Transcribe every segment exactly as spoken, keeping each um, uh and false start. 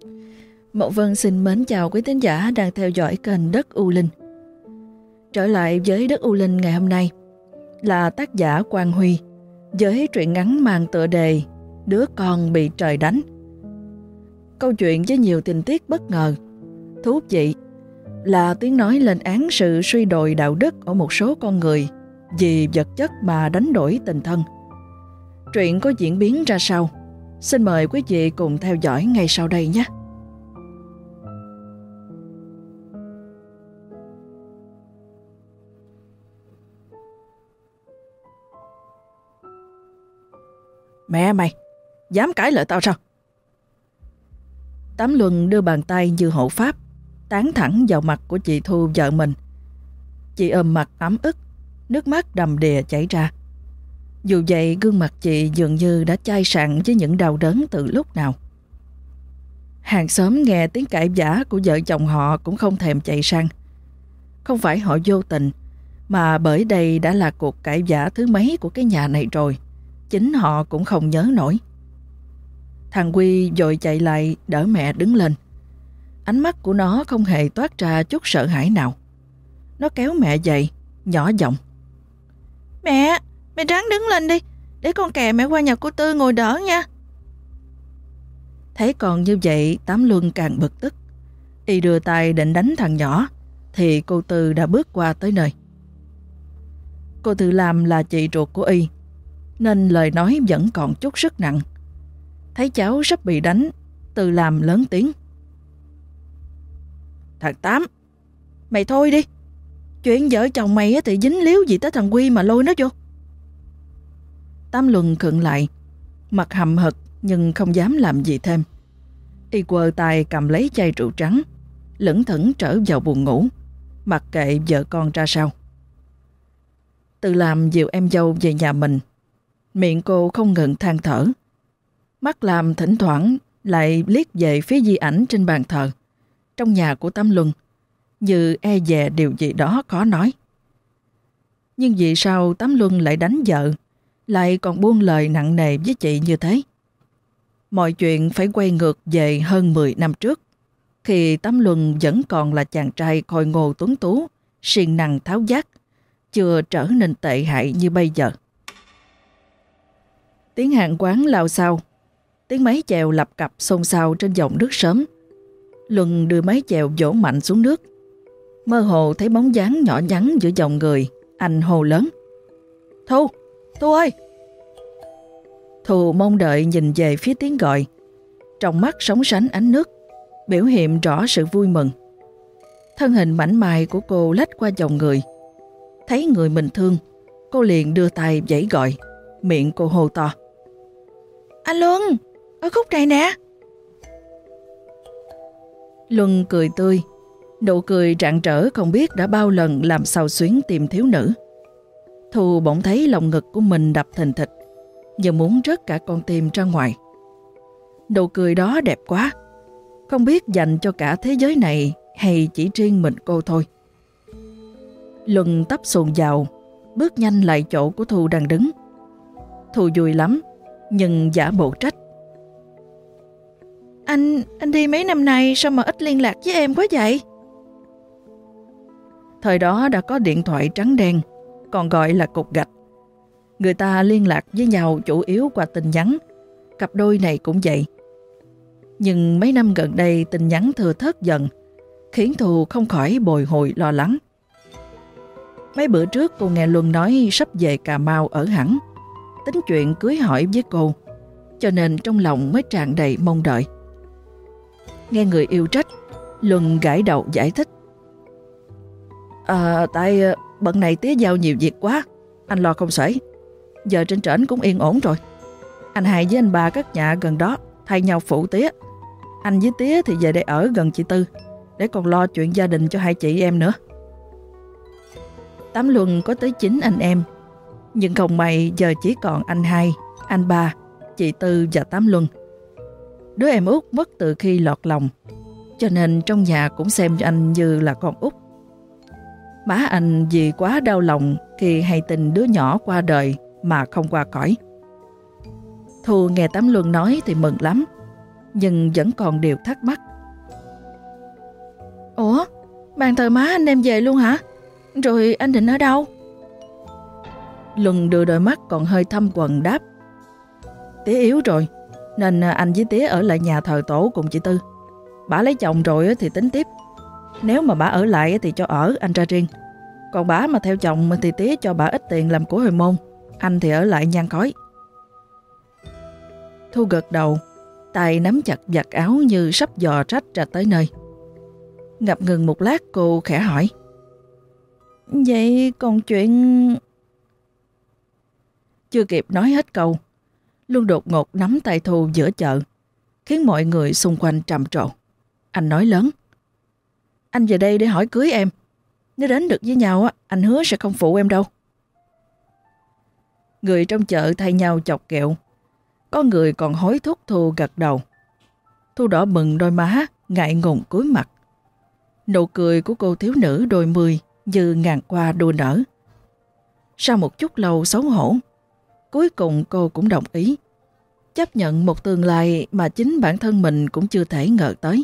Mậu Vân xin mến chào quý thính giả đang theo dõi kênh Đất U Linh. Trở lại với Đất U Linh ngày hôm nay là tác giả Quang Huy với truyện ngắn mang tựa đề Đứa con bị trời đánh. Câu chuyện với nhiều tình tiết bất ngờ, thú vị là tiếng nói lên án sự suy đồi đạo đức ở một số con người vì vật chất mà đánh đổi tình thân. Truyện có diễn biến ra sao? Xin mời quý vị cùng theo dõi ngay sau đây nhé. Mẹ mày, dám cãi lời tao sao? Tám Luân đưa bàn tay như hộ pháp, tán thẳng vào mặt của chị Thu vợ mình. Chị ôm mặt ấm ức, nước mắt đầm đìa chảy ra. Dù vậy gương mặt chị dường như đã chai sạn với những đau đớn từ lúc nào. Hàng xóm nghe tiếng cãi vã của vợ chồng họ cũng không thèm chạy sang. Không phải họ vô tình, mà bởi đây đã là cuộc cãi vã thứ mấy của cái nhà này rồi. Chính họ cũng không nhớ nổi. Thằng Quy vội chạy lại đỡ mẹ đứng lên. Ánh mắt của nó không hề toát ra chút sợ hãi nào. Nó kéo mẹ dậy, nhỏ giọng. Mẹ, mẹ ráng đứng lên đi, để con kè mẹ qua nhà cô Tư ngồi đỡ nha. Thấy còn như vậy, Tám Luân càng bực tức. Y đưa tay định đánh thằng nhỏ, thì cô Tư đã bước qua tới nơi. Cô Tư Lam là chị ruột của Y, nên lời nói vẫn còn chút sức nặng. Thấy cháu sắp bị đánh, Tư Lam lớn tiếng. Thằng Tám, mày thôi đi. Chuyện vợ chồng mày thì dính líu gì tới thằng Quy mà lôi nó vô. Tám Luân khựng lại, mặt hậm hực nhưng không dám làm gì thêm. Y quơ tay cầm lấy chai rượu trắng, lững thững trở vào buồng ngủ, mặc kệ vợ con ra sao. Tư Lam dìu em dâu về nhà mình. Miệng cô không ngừng than thở. Mắt Lam thỉnh thoảng lại liếc về phía di ảnh trên bàn thờ trong nhà của Tám Luân, như e dè điều gì đó khó nói. Nhưng vì sao Tám Luân lại đánh vợ, lại còn buông lời nặng nề với chị như thế? Mọi chuyện phải quay ngược về hơn mười năm trước, khi Tám Luân vẫn còn là chàng trai khôi ngô tuấn tú, siêng năng tháo vát, chưa trở nên tệ hại như bây giờ. Tiếng hàng quán lao xao, tiếng máy chèo lập cập xôn xao trên dòng nước sớm. Luân đưa máy chèo vỗ mạnh xuống nước. Mơ hồ thấy bóng dáng nhỏ nhắn giữa dòng người, anh hô lớn. Thu, Thu ơi! Thu mong đợi nhìn về phía tiếng gọi. Trong mắt sóng sánh ánh nước, biểu hiện rõ sự vui mừng. Thân hình mảnh mai của cô lách qua dòng người. Thấy người mình thương, cô liền đưa tay vẫy gọi, miệng cô hô to. Anh Luân, ở khúc này nè. Luân cười tươi, nụ cười rạng rỡ không biết đã bao lần làm xao xuyến tim thiếu nữ. Thu bỗng thấy lòng ngực của mình đập thình thịch, như muốn rớt cả con tim ra ngoài. Nụ cười đó đẹp quá, không biết dành cho cả thế giới này hay chỉ riêng mình cô thôi. Luân tấp xuồng vào, bước nhanh lại chỗ của Thu đang đứng. Thu vui lắm, nhưng giả bộ trách. Anh, anh đi mấy năm nay sao mà ít liên lạc với em quá vậy? Thời đó đã có điện thoại trắng đen, còn gọi là cục gạch. Người ta liên lạc với nhau chủ yếu qua tin nhắn, cặp đôi này cũng vậy. Nhưng mấy năm gần đây tin nhắn thừa thớt dần, khiến Thu không khỏi bồi hồi lo lắng. Mấy bữa trước cô nghe Luân nói sắp về Cà Mau ở hẳn, tính chuyện cưới hỏi với cô, cho nên trong lòng mới tràn đầy mong đợi. Nghe người yêu trách, Luân gãi đầu giải thích. À, tại bận này tía giao nhiều việc quá, anh lo không xuể. Giờ trên trển cũng yên ổn rồi. Anh hai với anh ba cất nhà gần đó, thay nhau phụ tía. Anh với tía thì về đây ở gần chị Tư, để còn lo chuyện gia đình cho hai chị em nữa. Tám Luân có tới chín anh em, nhưng không may giờ chỉ còn anh hai, anh ba, chị Tư và Tám Luân. Đứa em út mất từ khi lọt lòng, cho nên trong nhà cũng xem cho anh như là con út. Má anh vì quá đau lòng khi hay tin đứa nhỏ qua đời mà không qua cõi. Thu nghe Tám Luân nói thì mừng lắm. nhưng vẫn còn điều thắc mắc. Ủa, bàn thờ má anh đem về luôn hả? Rồi anh định ở đâu? Luân đưa đôi mắt còn hơi thâm quầng đáp. Tía yếu rồi, nên anh với tía ở lại nhà thờ tổ cùng chị Tư. Bả lấy chồng rồi thì tính tiếp. Nếu mà bả ở lại thì cho ở, anh ra riêng. Còn bả mà theo chồng thì tía cho bả ít tiền làm của hồi môn. Anh thì ở lại nhang khói. Thu gật đầu, tay nắm chặt vạt áo như sắp dò rách ra tới nơi. Ngập ngừng một lát cô khẽ hỏi. Vậy còn chuyện... Chưa kịp nói hết câu, Luân đột ngột nắm tay Thu giữa chợ, khiến mọi người xung quanh trầm trồ. Anh nói lớn. Anh về đây để hỏi cưới em. Nếu đến được với nhau, anh hứa sẽ không phụ em đâu. Người trong chợ thay nhau chọc ghẹo. Có người còn hối thúc Thu gật đầu. Thu đỏ bừng đôi má, ngại ngùng cúi mặt. Nụ cười của cô thiếu nữ đôi mươi như ngàn hoa đua nở. Sau một chút lâu xấu hổ, cuối cùng cô cũng đồng ý, chấp nhận một tương lai mà chính bản thân mình cũng chưa thể ngờ tới.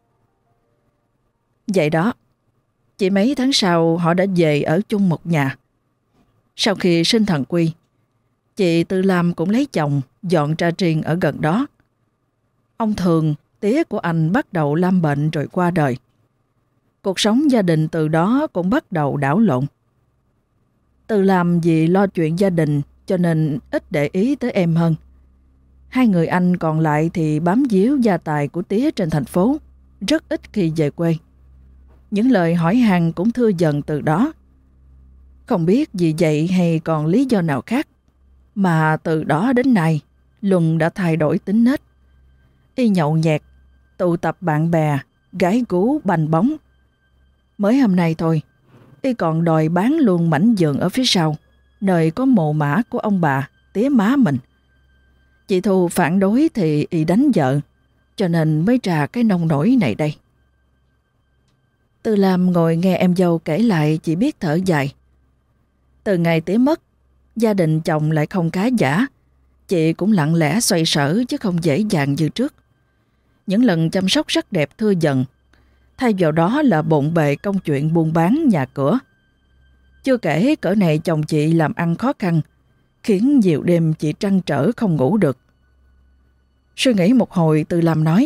Vậy đó, chỉ mấy tháng sau họ đã về ở chung một nhà. Sau khi sinh thằng Quy, chị Tư Lam cũng lấy chồng dọn ra riêng ở gần đó. Ông Thường, tía của anh bắt đầu lâm bệnh rồi qua đời. Cuộc sống gia đình từ đó cũng bắt đầu đảo lộn. Tư Lam vì lo chuyện gia đình cho nên ít để ý tới em hơn. Hai người anh còn lại thì bám víu gia tài của tía trên thành phố, rất ít khi về quê. Những lời hỏi han cũng thưa dần từ đó. Không biết vì vậy hay còn lý do nào khác, mà từ đó đến nay, Luân đã thay đổi tính nết. Y nhậu nhẹt, tụ tập bạn bè, gái gú, banh bóng. Mới hôm nay thôi, Y còn đòi bán luôn mảnh vườn ở phía sau, nơi có mồ mả của ông bà, tía má mình. Chị Thu phản đối thì Y đánh vợ, cho nên mới ra cái nông nổi này đây. Tư Lam ngồi nghe em dâu kể lại chỉ biết thở dài. Từ ngày tía mất, gia đình chồng lại không khá giả. Chị cũng lặng lẽ xoay sở chứ không dễ dàng như trước. Những lần chăm sóc sắc đẹp thưa dần, thay vào đó là bộn bề công chuyện buôn bán nhà cửa. Chưa kể cỡ này chồng chị làm ăn khó khăn, khiến nhiều đêm chị trăn trở không ngủ được. Suy nghĩ một hồi, Tư Lam nói.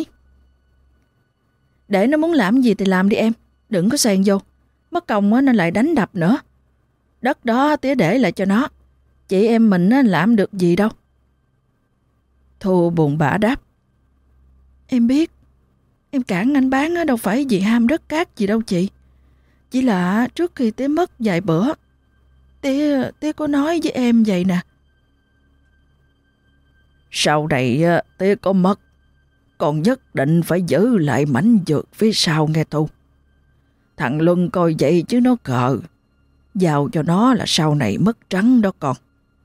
Để nó muốn làm gì thì làm đi em, đừng có xen vô. Mất công nên lại đánh đập nữa. Đất đó tía để lại cho nó, chị em mình làm được gì đâu. Thu buồn bã đáp. Em biết, em cản anh bán đâu phải vì ham đất cát gì đâu chị. Chỉ là trước khi tía mất vài bữa, tía, tía có nói với em vậy nè. Sau này tía có mất, còn nhất định phải giữ lại mảnh vườn phía sau nghe Thu. Thằng Luân coi vậy chứ nó cờ. Giao cho nó là sau này mất trắng đó con.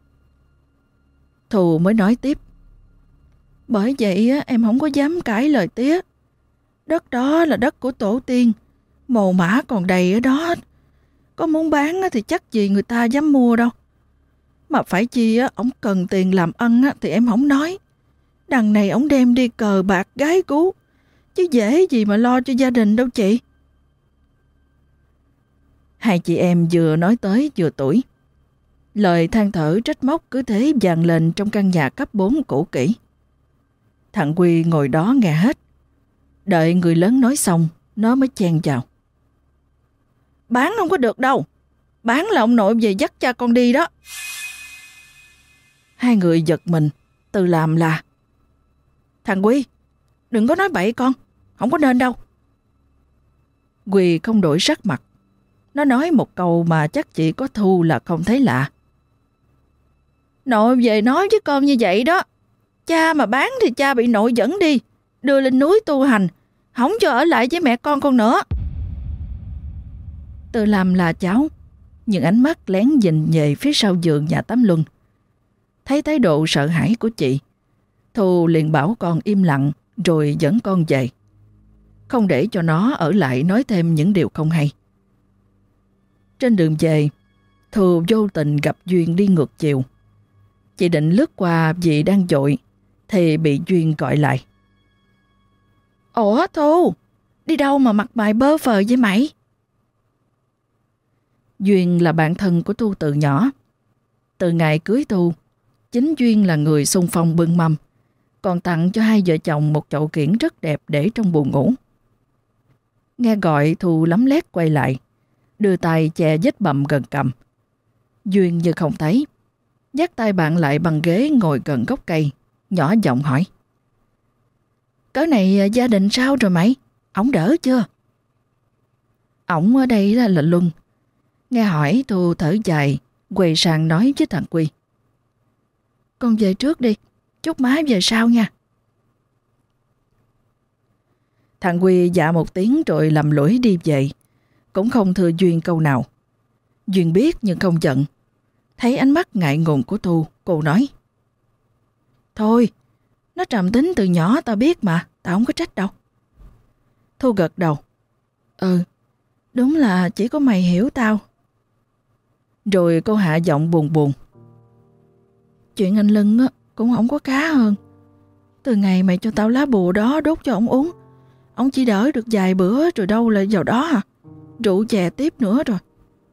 Thu mới nói tiếp. Bởi vậy em không có dám cãi lời tía. Đất đó là đất của tổ tiên, mồ mả còn đầy ở đó. Có muốn bán thì chắc gì người ta dám mua đâu. Mà phải chi ổng cần tiền làm ăn thì em không nói. Đằng này ổng đem đi cờ bạc gái cú, chứ dễ gì mà lo cho gia đình đâu chị. Hai chị em vừa nói tới vừa tuổi. Lời than thở trách móc cứ thế vang lên trong căn nhà cấp bốn cũ kỹ. Thằng Quy ngồi đó nghe hết. Đợi người lớn nói xong, nó mới chen vào. Bán không có được đâu. Bán là ông nội về dắt cha con đi đó. Hai người giật mình, Tư Lam là. Thằng Quy, đừng có nói bậy con, không có nên đâu. Quy không đổi sắc mặt. Nó nói một câu mà chắc chỉ có Thu là không thấy lạ. Nội về nói với con như vậy đó. Cha mà bán thì cha bị nội dẫn đi, đưa lên núi tu hành, không cho ở lại với mẹ con con nữa. Tư Lam là cháu, nhưng ánh mắt lén nhìn về phía sau vườn nhà tắm Luân. Thấy thái độ sợ hãi của chị, Thu liền bảo con im lặng rồi dẫn con về, không để cho nó ở lại nói thêm những điều không hay. Trên đường về, Thu vô tình gặp Duyên đi ngược chiều. Chị định lướt qua vì đang dội thì bị Duyên gọi lại. Ủa Thu, đi đâu mà mặt mày bơ phờ với mày? Duyên là bạn thân của Thu từ nhỏ. Từ ngày cưới Thu, chính Duyên là người xung phong bưng mâm, còn tặng cho hai vợ chồng một chậu kiển rất đẹp để trong buồng ngủ. Nghe gọi, Thu lấm lét quay lại, đưa tay che vết bầm gần cằm. Duyên như không thấy, dắt tay bạn lại bằng ghế ngồi gần gốc cây, nhỏ giọng hỏi: Cớ này gia đình sao rồi mày? Ổng đỡ chưa? Ổng ở đây là, là Luân. Nghe hỏi, Thu thở dài, quay sang nói với thằng Quy: Con về trước đi, chúc má về sau nha. Thằng Quy dạ một tiếng rồi lầm lũi đi về, cũng không thưa Duyên câu nào. Duyên biết nhưng không giận. Thấy ánh mắt ngại ngùng của Thu, cô nói: Thôi, nó trầm tính từ nhỏ tao biết mà, tao không có trách đâu. Thu gật đầu: Ừ, đúng là chỉ có mày hiểu tao. Rồi cô hạ giọng buồn buồn: Chuyện anh Lân á, cũng không có khá hơn. Từ ngày mày cho tao lá bùa đó đốt cho ổng uống, ổng chỉ đỡ được vài bữa rồi đâu lại vào đó à. Rượu chè tiếp nữa rồi.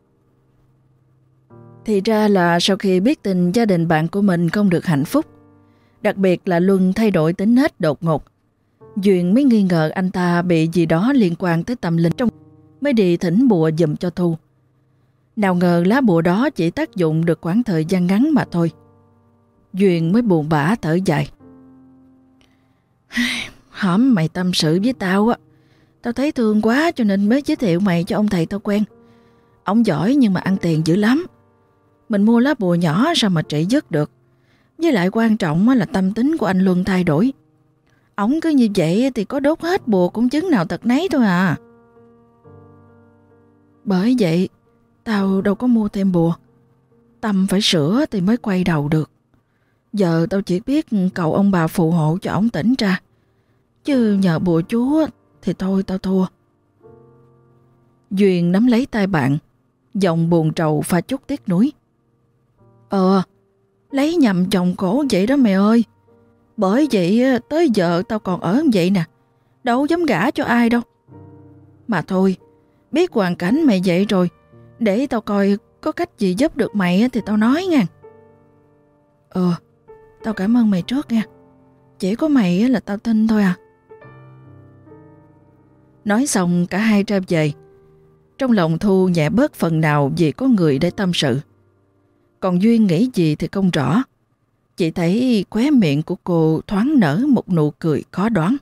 Thì ra là sau khi biết tin gia đình bạn của mình không được hạnh phúc, đặc biệt là Luân thay đổi tính nết đột ngột, Duyên mới nghi ngờ anh ta bị gì đó liên quan tới tâm linh, trong mới đi thỉnh bùa giùm cho Thu. Nào ngờ lá bùa đó chỉ tác dụng được khoảng thời gian ngắn mà thôi. Duyên mới buồn bã thở dài: Hổm mày tâm sự với tao á, tao thấy thương quá cho nên mới giới thiệu mày cho ông thầy tao quen. Ông giỏi nhưng mà ăn tiền dữ lắm. Mình mua lá bùa nhỏ sao mà trị dứt được. Với lại quan trọng là tâm tính của anh Luân thay đổi. Ổng cứ như vậy thì có đốt hết bùa cũng chứng nào tật nấy thôi à. Bởi vậy tao đâu có mua thêm bùa. Tâm phải sửa thì mới quay đầu được. Giờ tao chỉ biết cầu ông bà phù hộ cho ổng tỉnh ra. Chứ nhờ bùa chú thì thôi tao thua. Duyên nắm lấy tay bạn, giọng buồn trầu pha chút tiếc nuối: Ờ, lấy nhầm chồng khổ vậy đó mẹ ơi. Bởi vậy tới giờ tao còn ở vậy nè, đâu dám gả cho ai đâu. Mà thôi, biết hoàn cảnh mày vậy rồi, để tao coi có cách gì giúp được mày thì tao nói nha. Ờ, tao cảm ơn mày trước nha. Chỉ có mày là tao tin thôi à. Nói xong cả hai ra về. Trong lòng Thu nhẹ bớt phần nào vì có người để tâm sự. Còn Duyên nghĩ gì thì không rõ. Chỉ thấy khóe miệng của cô thoáng nở một nụ cười khó đoán.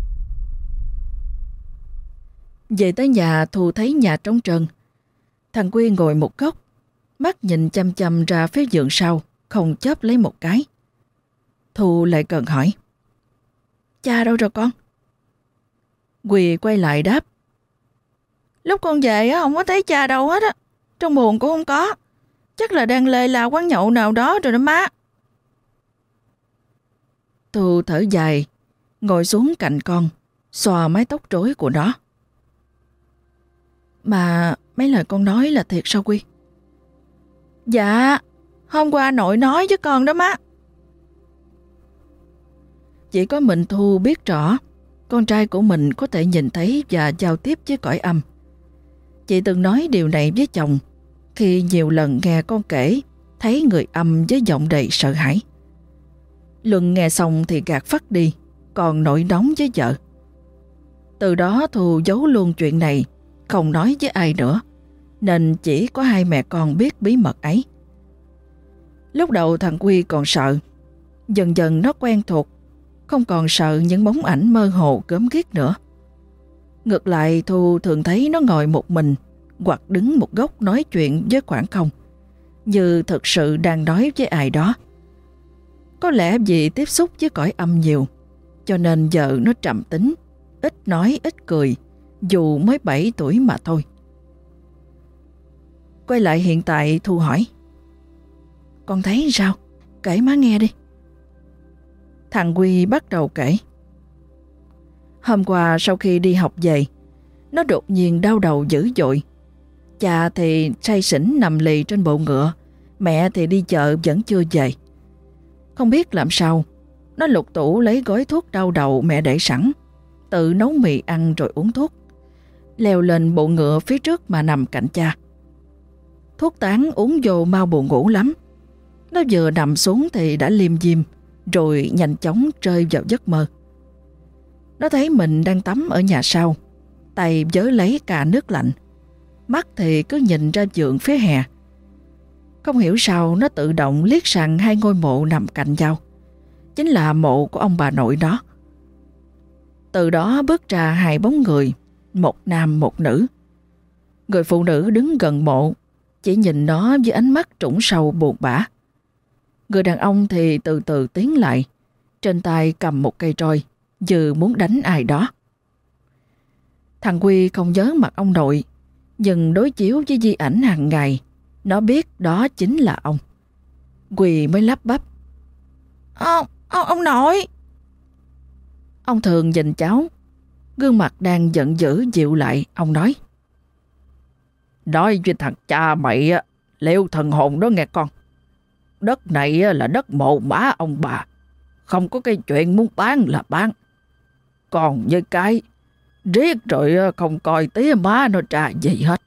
Về tới nhà, Thu thấy nhà trống trơn. Thằng Quy ngồi một góc, mắt nhìn chăm chăm ra phía giường sau, không chớp lấy một cái. Thu lại cần hỏi: Cha đâu rồi con? Quy quay lại đáp: Lúc con về không có thấy cha đâu hết á. Trong buồng cũng không có. Chắc là đang lê la quán nhậu nào đó rồi đó má. Thu thở dài, ngồi xuống cạnh con, xoa mái tóc rối của nó. Mà mấy lời con nói là thiệt sao Quy? Dạ, hôm qua nội nói với con đó má. Chỉ có mình Thu biết rõ con trai của mình có thể nhìn thấy và giao tiếp với cõi âm. Chị từng nói điều này với chồng khi nhiều lần nghe con kể thấy người âm với giọng đầy sợ hãi. Luân nghe xong thì gạt phắt đi, còn nổi nóng với vợ. Từ đó Thu giấu luôn chuyện này, không nói với ai nữa, nên chỉ có hai mẹ con biết bí mật ấy. Lúc đầu thằng Quy còn sợ, dần dần nó quen thuộc, không còn sợ những bóng ảnh mơ hồ gớm ghiếc nữa. Ngược lại, Thu thường thấy nó ngồi một mình hoặc đứng một góc nói chuyện với khoảng không, như thực sự đang nói với ai đó. Có lẽ vì tiếp xúc với cõi âm nhiều, cho nên vợ nó trầm tính, ít nói ít cười, dù mới bảy tuổi mà thôi. Quay lại hiện tại, Thu hỏi: Con thấy sao? Kể má nghe đi. Thằng Quy bắt đầu kể. Hôm qua sau khi đi học về, nó đột nhiên đau đầu dữ dội. Cha thì say xỉn nằm lì trên bộ ngựa, mẹ thì đi chợ vẫn chưa về. Không biết làm sao, nó lục tủ lấy gói thuốc đau đầu mẹ để sẵn, tự nấu mì ăn rồi uống thuốc, leo lên bộ ngựa phía trước mà nằm cạnh cha. Thuốc tán uống vô mau buồn ngủ lắm. Nó vừa nằm xuống thì đã liêm diêm, rồi nhanh chóng rơi vào giấc mơ. Nó thấy mình đang tắm ở nhà sau, tay vớ lấy cà nước lạnh, mắt thì cứ nhìn ra vườn phía hè. Không hiểu sao nó tự động liếc sang hai ngôi mộ nằm cạnh nhau, chính là mộ của ông bà nội đó. Từ đó bước ra hai bóng người, một nam một nữ. Người phụ nữ đứng gần mộ, chỉ nhìn nó với ánh mắt trũng sâu buồn bã. Người đàn ông thì từ từ tiến lại, trên tay cầm một cây roi, như muốn đánh ai đó. Thằng Quy không nhớ mặt ông nội, nhưng đối chiếu với di ảnh hàng ngày, nó biết đó chính là ông. Quy mới lắp bắp: Ông, ông, ông nội! Ông Thường nhìn cháu, gương mặt đang giận dữ dịu lại, ông nói: Nói với thằng cha mày liệu thần hồn đó nghe con. Đất này là đất mộ mã ông bà, không có cái chuyện muốn bán là bán. Còn với cái riết rồi không coi tía má nó trả gì hết.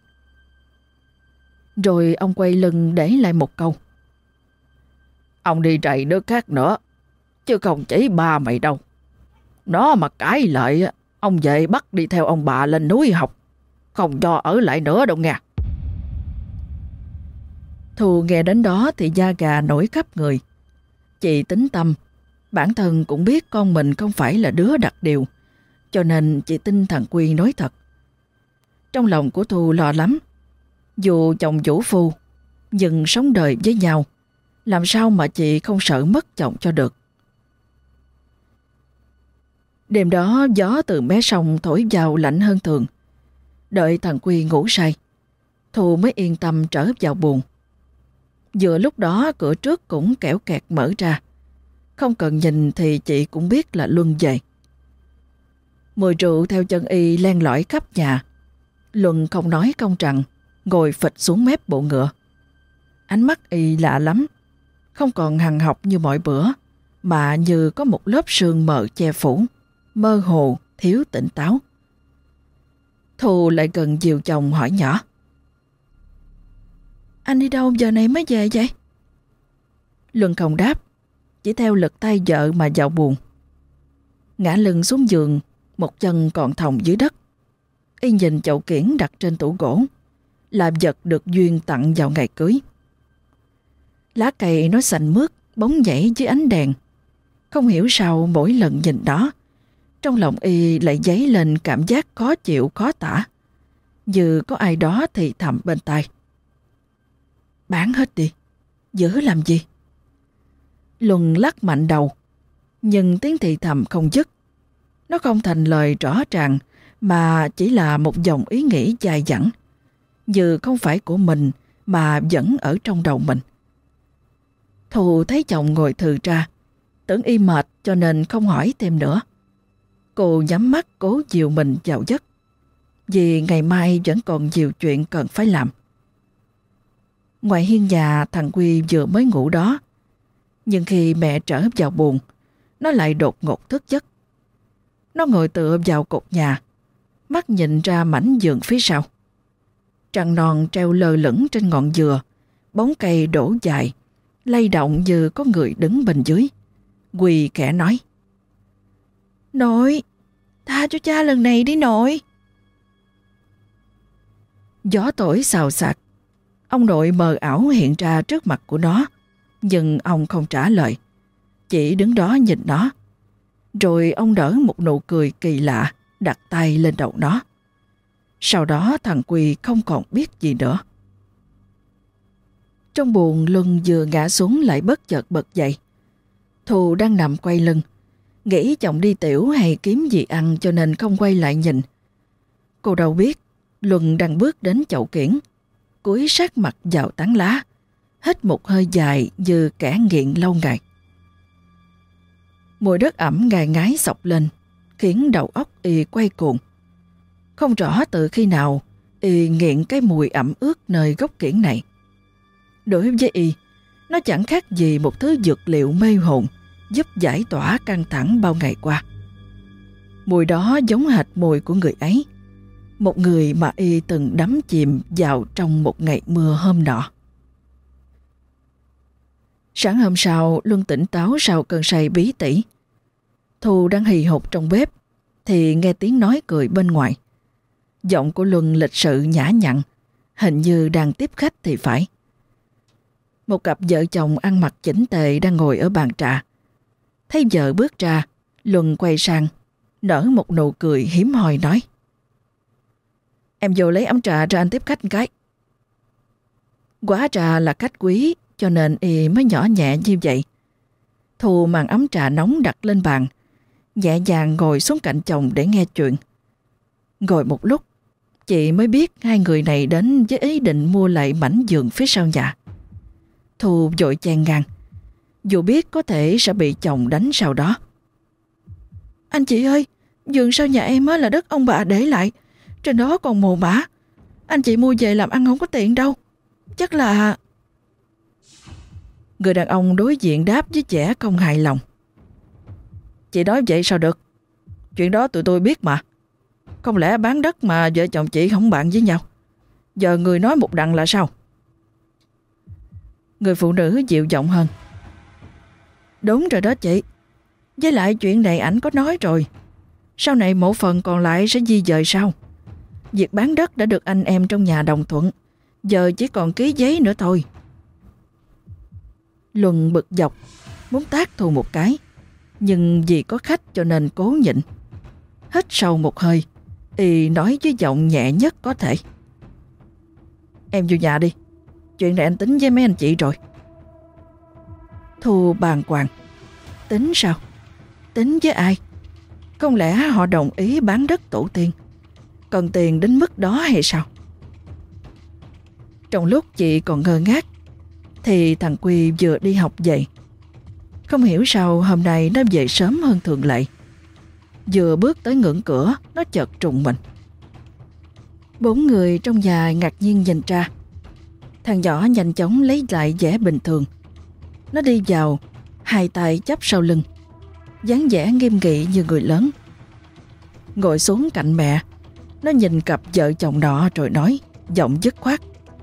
Rồi ông quay lưng để lại một câu: Ông đi rầy đứa khác nữa, chứ không chỉ ba mày đâu. Nó mà cãi lại, ông về bắt đi theo ông bà lên núi học, không cho ở lại nữa đâu nghe. Thu nghe đến đó thì da gà nổi khắp người. Chị tính tâm, bản thân cũng biết con mình không phải là đứa đặt điều, cho nên chị tin thằng Quy nói thật. Trong lòng của Thu lo lắm. Dù chồng vũ phu, nhưng sống đời với nhau, làm sao mà chị không sợ mất chồng cho được. Đêm đó gió từ mé sông thổi vào lạnh hơn thường. Đợi thằng Quy ngủ say, Thu mới yên tâm trở vào buồng. Vừa lúc đó cửa trước cũng kẽo kẹt mở ra. Không cần nhìn thì chị cũng biết là Luân về. Mùi rượu theo chân y len lỏi khắp nhà. Luân không nói không rằng, ngồi phịch xuống mép bộ ngựa. Ánh mắt y lạ lắm, không còn hằn học như mọi bữa, mà như có một lớp sương mờ che phủ, mơ hồ, thiếu tỉnh táo. Thu lại gần dìu chồng hỏi nhỏ: Anh đi đâu giờ này mới về vậy? Luân không đáp, chỉ theo lực tay vợ mà vào buồng. Ngã lưng xuống giường, một chân còn thòng dưới đất. Y nhìn chậu kiển đặt trên tủ gỗ, là vật được Duyên tặng vào ngày cưới. Lá cây nó xanh mướt, bóng nhảy dưới ánh đèn. Không hiểu sao mỗi lần nhìn đó, trong lòng y lại dấy lên cảm giác khó chịu khó tả, như có ai đó thì thầm bên tai: Bán hết đi, giữ làm gì? Luân lắc mạnh đầu, nhưng tiếng thì thầm không dứt. Nó không thành lời rõ ràng, mà chỉ là một dòng ý nghĩ dài dẳng, như không phải của mình mà vẫn ở trong đầu mình. Thu thấy chồng ngồi thừ ra, tưởng y mệt cho nên không hỏi thêm nữa. Cô nhắm mắt cố dìu mình vào giấc, vì ngày mai vẫn còn nhiều chuyện cần phải làm. Ngoài hiên nhà, thằng Quy vừa mới ngủ đó, nhưng khi mẹ trở vào buồng, nó lại đột ngột thức giấc. Nó ngồi tựa vào cột nhà, mắt nhìn ra mảnh vườn phía sau. Trăng non treo lơ lửng trên ngọn dừa, bóng cây đổ dài, lay động như có người đứng bên dưới. Quy khẽ nói: Nội, tha cho cha lần này đi nội. Gió thổi xào xạc, ông nội mờ ảo hiện ra trước mặt của nó, nhưng ông không trả lời, chỉ đứng đó nhìn nó. Rồi ông đỡ một nụ cười kỳ lạ, đặt tay lên đầu nó. Sau đó thằng Quy không còn biết gì nữa. Trong buồng, Luân vừa ngã xuống lại bất chợt bật dậy. Thu đang nằm quay lưng, nghĩ chồng đi tiểu hay kiếm gì ăn cho nên không quay lại nhìn. Cô đâu biết Luân đang bước đến chậu kiển, cúi sát mặt vào tán lá, hít một hơi dài như kẻ nghiện lâu ngày. Mùi đất ẩm ngai ngái xộc lên, khiến đầu óc y quay cuồng. Không rõ từ khi nào y nghiện cái mùi ẩm ướt nơi gốc kiển này. Đối với y, nó chẳng khác gì một thứ dược liệu mê hồn, giúp giải tỏa căng thẳng bao ngày qua. Mùi đó giống hệt mùi của người ấy, một người mà y từng đắm chìm vào trong một ngày mưa hôm nọ. Sáng hôm sau, Luân tỉnh táo sau cơn say bí tỉ. Thu đang hì hục trong bếp thì nghe tiếng nói cười bên ngoài. Giọng của Luân lịch sự nhã nhặn, hình như đang tiếp khách thì phải. Một cặp vợ chồng ăn mặc chỉnh tề đang ngồi ở bàn trà. Thấy vợ bước ra, Luân quay sang, nở một nụ cười hiếm hoi nói: "Em vô lấy ấm trà cho anh tiếp khách một cái." Quá trà là khách quý, cho nên y mới nhỏ nhẹ như vậy. Thu mang ấm trà nóng đặt lên bàn, nhẹ nhàng ngồi xuống cạnh chồng để nghe chuyện. Ngồi một lúc, chị mới biết hai người này đến với ý định mua lại mảnh giường phía sau nhà. Thu vội chen ngang, dù biết có thể sẽ bị chồng đánh sau đó. "Anh chị ơi, giường sau nhà em là đất ông bà để lại, trên đó còn mồ mả. Anh chị mua về làm ăn không có tiện đâu. Chắc là..." Người đàn ông đối diện đáp với vẻ không hài lòng: "Chị nói vậy sao được? Chuyện đó tụi tôi biết mà. Không lẽ bán đất mà vợ chồng chị không bạn với nhau? Giờ người nói một đằng là sao?" Người phụ nữ dịu giọng hơn: "Đúng rồi đó chị. Với lại chuyện này ảnh có nói rồi. Sau này một phần còn lại sẽ di dời sau. Việc bán đất đã được anh em trong nhà đồng thuận. Giờ chỉ còn ký giấy nữa thôi." Luân bực dọc, muốn tát Thu một cái, nhưng vì có khách cho nên cố nhịn. Hít sâu một hơi, y nói với giọng nhẹ nhất có thể: "Em vô nhà đi. Chuyện này anh tính với mấy anh chị rồi." Thu bàng hoàng: "Tính sao? Tính với ai? Không lẽ họ đồng ý bán đất tổ tiên? Cần tiền đến mức đó hay sao?" Trong lúc chị còn ngơ ngác thì thằng Quy vừa đi học về. Không hiểu sao hôm nay nó về sớm hơn thường lệ. Vừa bước tới ngưỡng cửa, nó chợt trùng mình. Bốn người trong nhà ngạc nhiên nhìn ra. Thằng nhỏ nhanh chóng lấy lại vẻ bình thường. Nó đi vào, hai tay chắp sau lưng, dáng vẻ nghiêm nghị như người lớn. Ngồi xuống cạnh mẹ, nó nhìn cặp vợ chồng nọ rồi nói, giọng dứt khoát: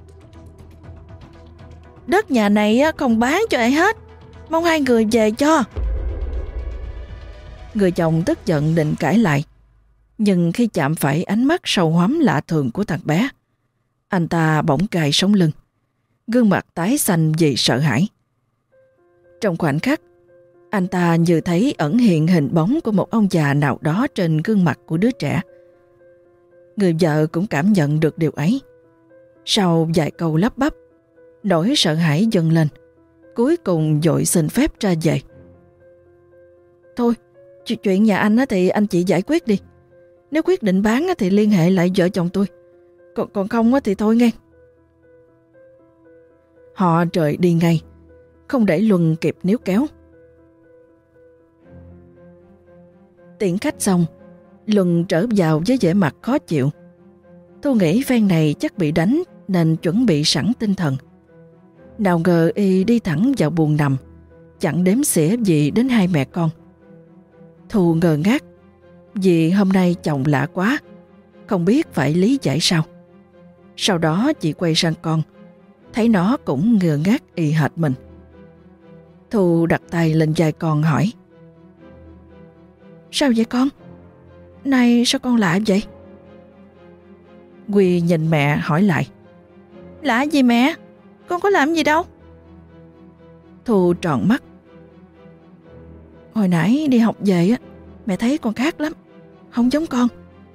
"Đất nhà này không bán cho ai hết. Mong hai người về cho." Người chồng tức giận định cãi lại, nhưng khi chạm phải ánh mắt sâu hoắm lạ thường của thằng bé, anh ta bỗng cài sống lưng, gương mặt tái xanh vì sợ hãi. Trong khoảnh khắc, anh ta như thấy ẩn hiện hình bóng của một ông già nào đó trên gương mặt của đứa trẻ. Người vợ cũng cảm nhận được điều ấy. Sau vài câu lắp bắp, nỗi sợ hãi dâng lên, cuối cùng vội xin phép ra về. "Thôi, chuyện nhà anh thì anh chị giải quyết đi. Nếu quyết định bán thì liên hệ lại vợ chồng tôi. Còn, còn không thì thôi nghe." Họ rời đi ngay, không để Luân kịp níu kéo. Tiễn khách xong, Luân trở vào với vẻ mặt khó chịu. Thu nghĩ phen này chắc bị đánh nên chuẩn bị sẵn tinh thần. Nào ngờ y đi thẳng vào buồng nằm, chẳng đếm xỉa gì đến hai mẹ con. Thu ngờ ngác, vì hôm nay chồng lạ quá, không biết phải lý giải sao. Sau đó chị quay sang con, thấy nó cũng ngơ ngác y hệt mình. Thu đặt tay lên vai con hỏi: "Sao vậy con? Này sao con lạ vậy?" Quy nhìn mẹ hỏi lại: "Lạ gì mẹ? Con có làm gì đâu." Thu tròn mắt: "Hồi nãy đi học về á, mẹ thấy con khác lắm, không giống con."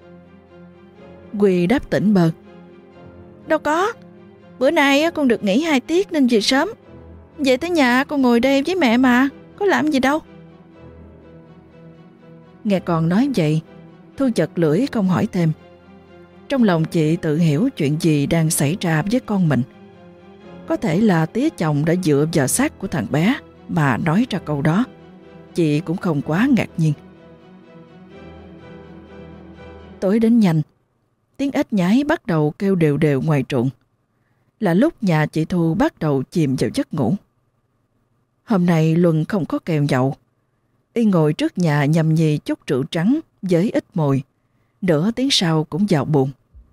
Quy đáp tỉnh bơ: "Đâu có, bữa nay con được nghỉ hai tiết nên về sớm. Về tới nhà con ngồi đây với mẹ mà, có làm gì đâu." Nghe con nói vậy, Thu chật lưỡi không hỏi thêm. Trong lòng chị tự hiểu chuyện gì đang xảy ra với con mình. Có thể là tía chồng đã dựa vào xác của thằng bé mà nói ra câu đó. Chị cũng không quá ngạc nhiên. Tối đến nhanh, tiếng ếch nhái bắt đầu kêu đều đều ngoài ruộng. Là lúc nhà chị Thu bắt đầu chìm vào giấc ngủ. Hôm nay Luân không có kèo nhậu. Y ngồi trước nhà nhâm nhi chút rượu trắng với ít mồi, nửa tiếng sau cũng vào buồng.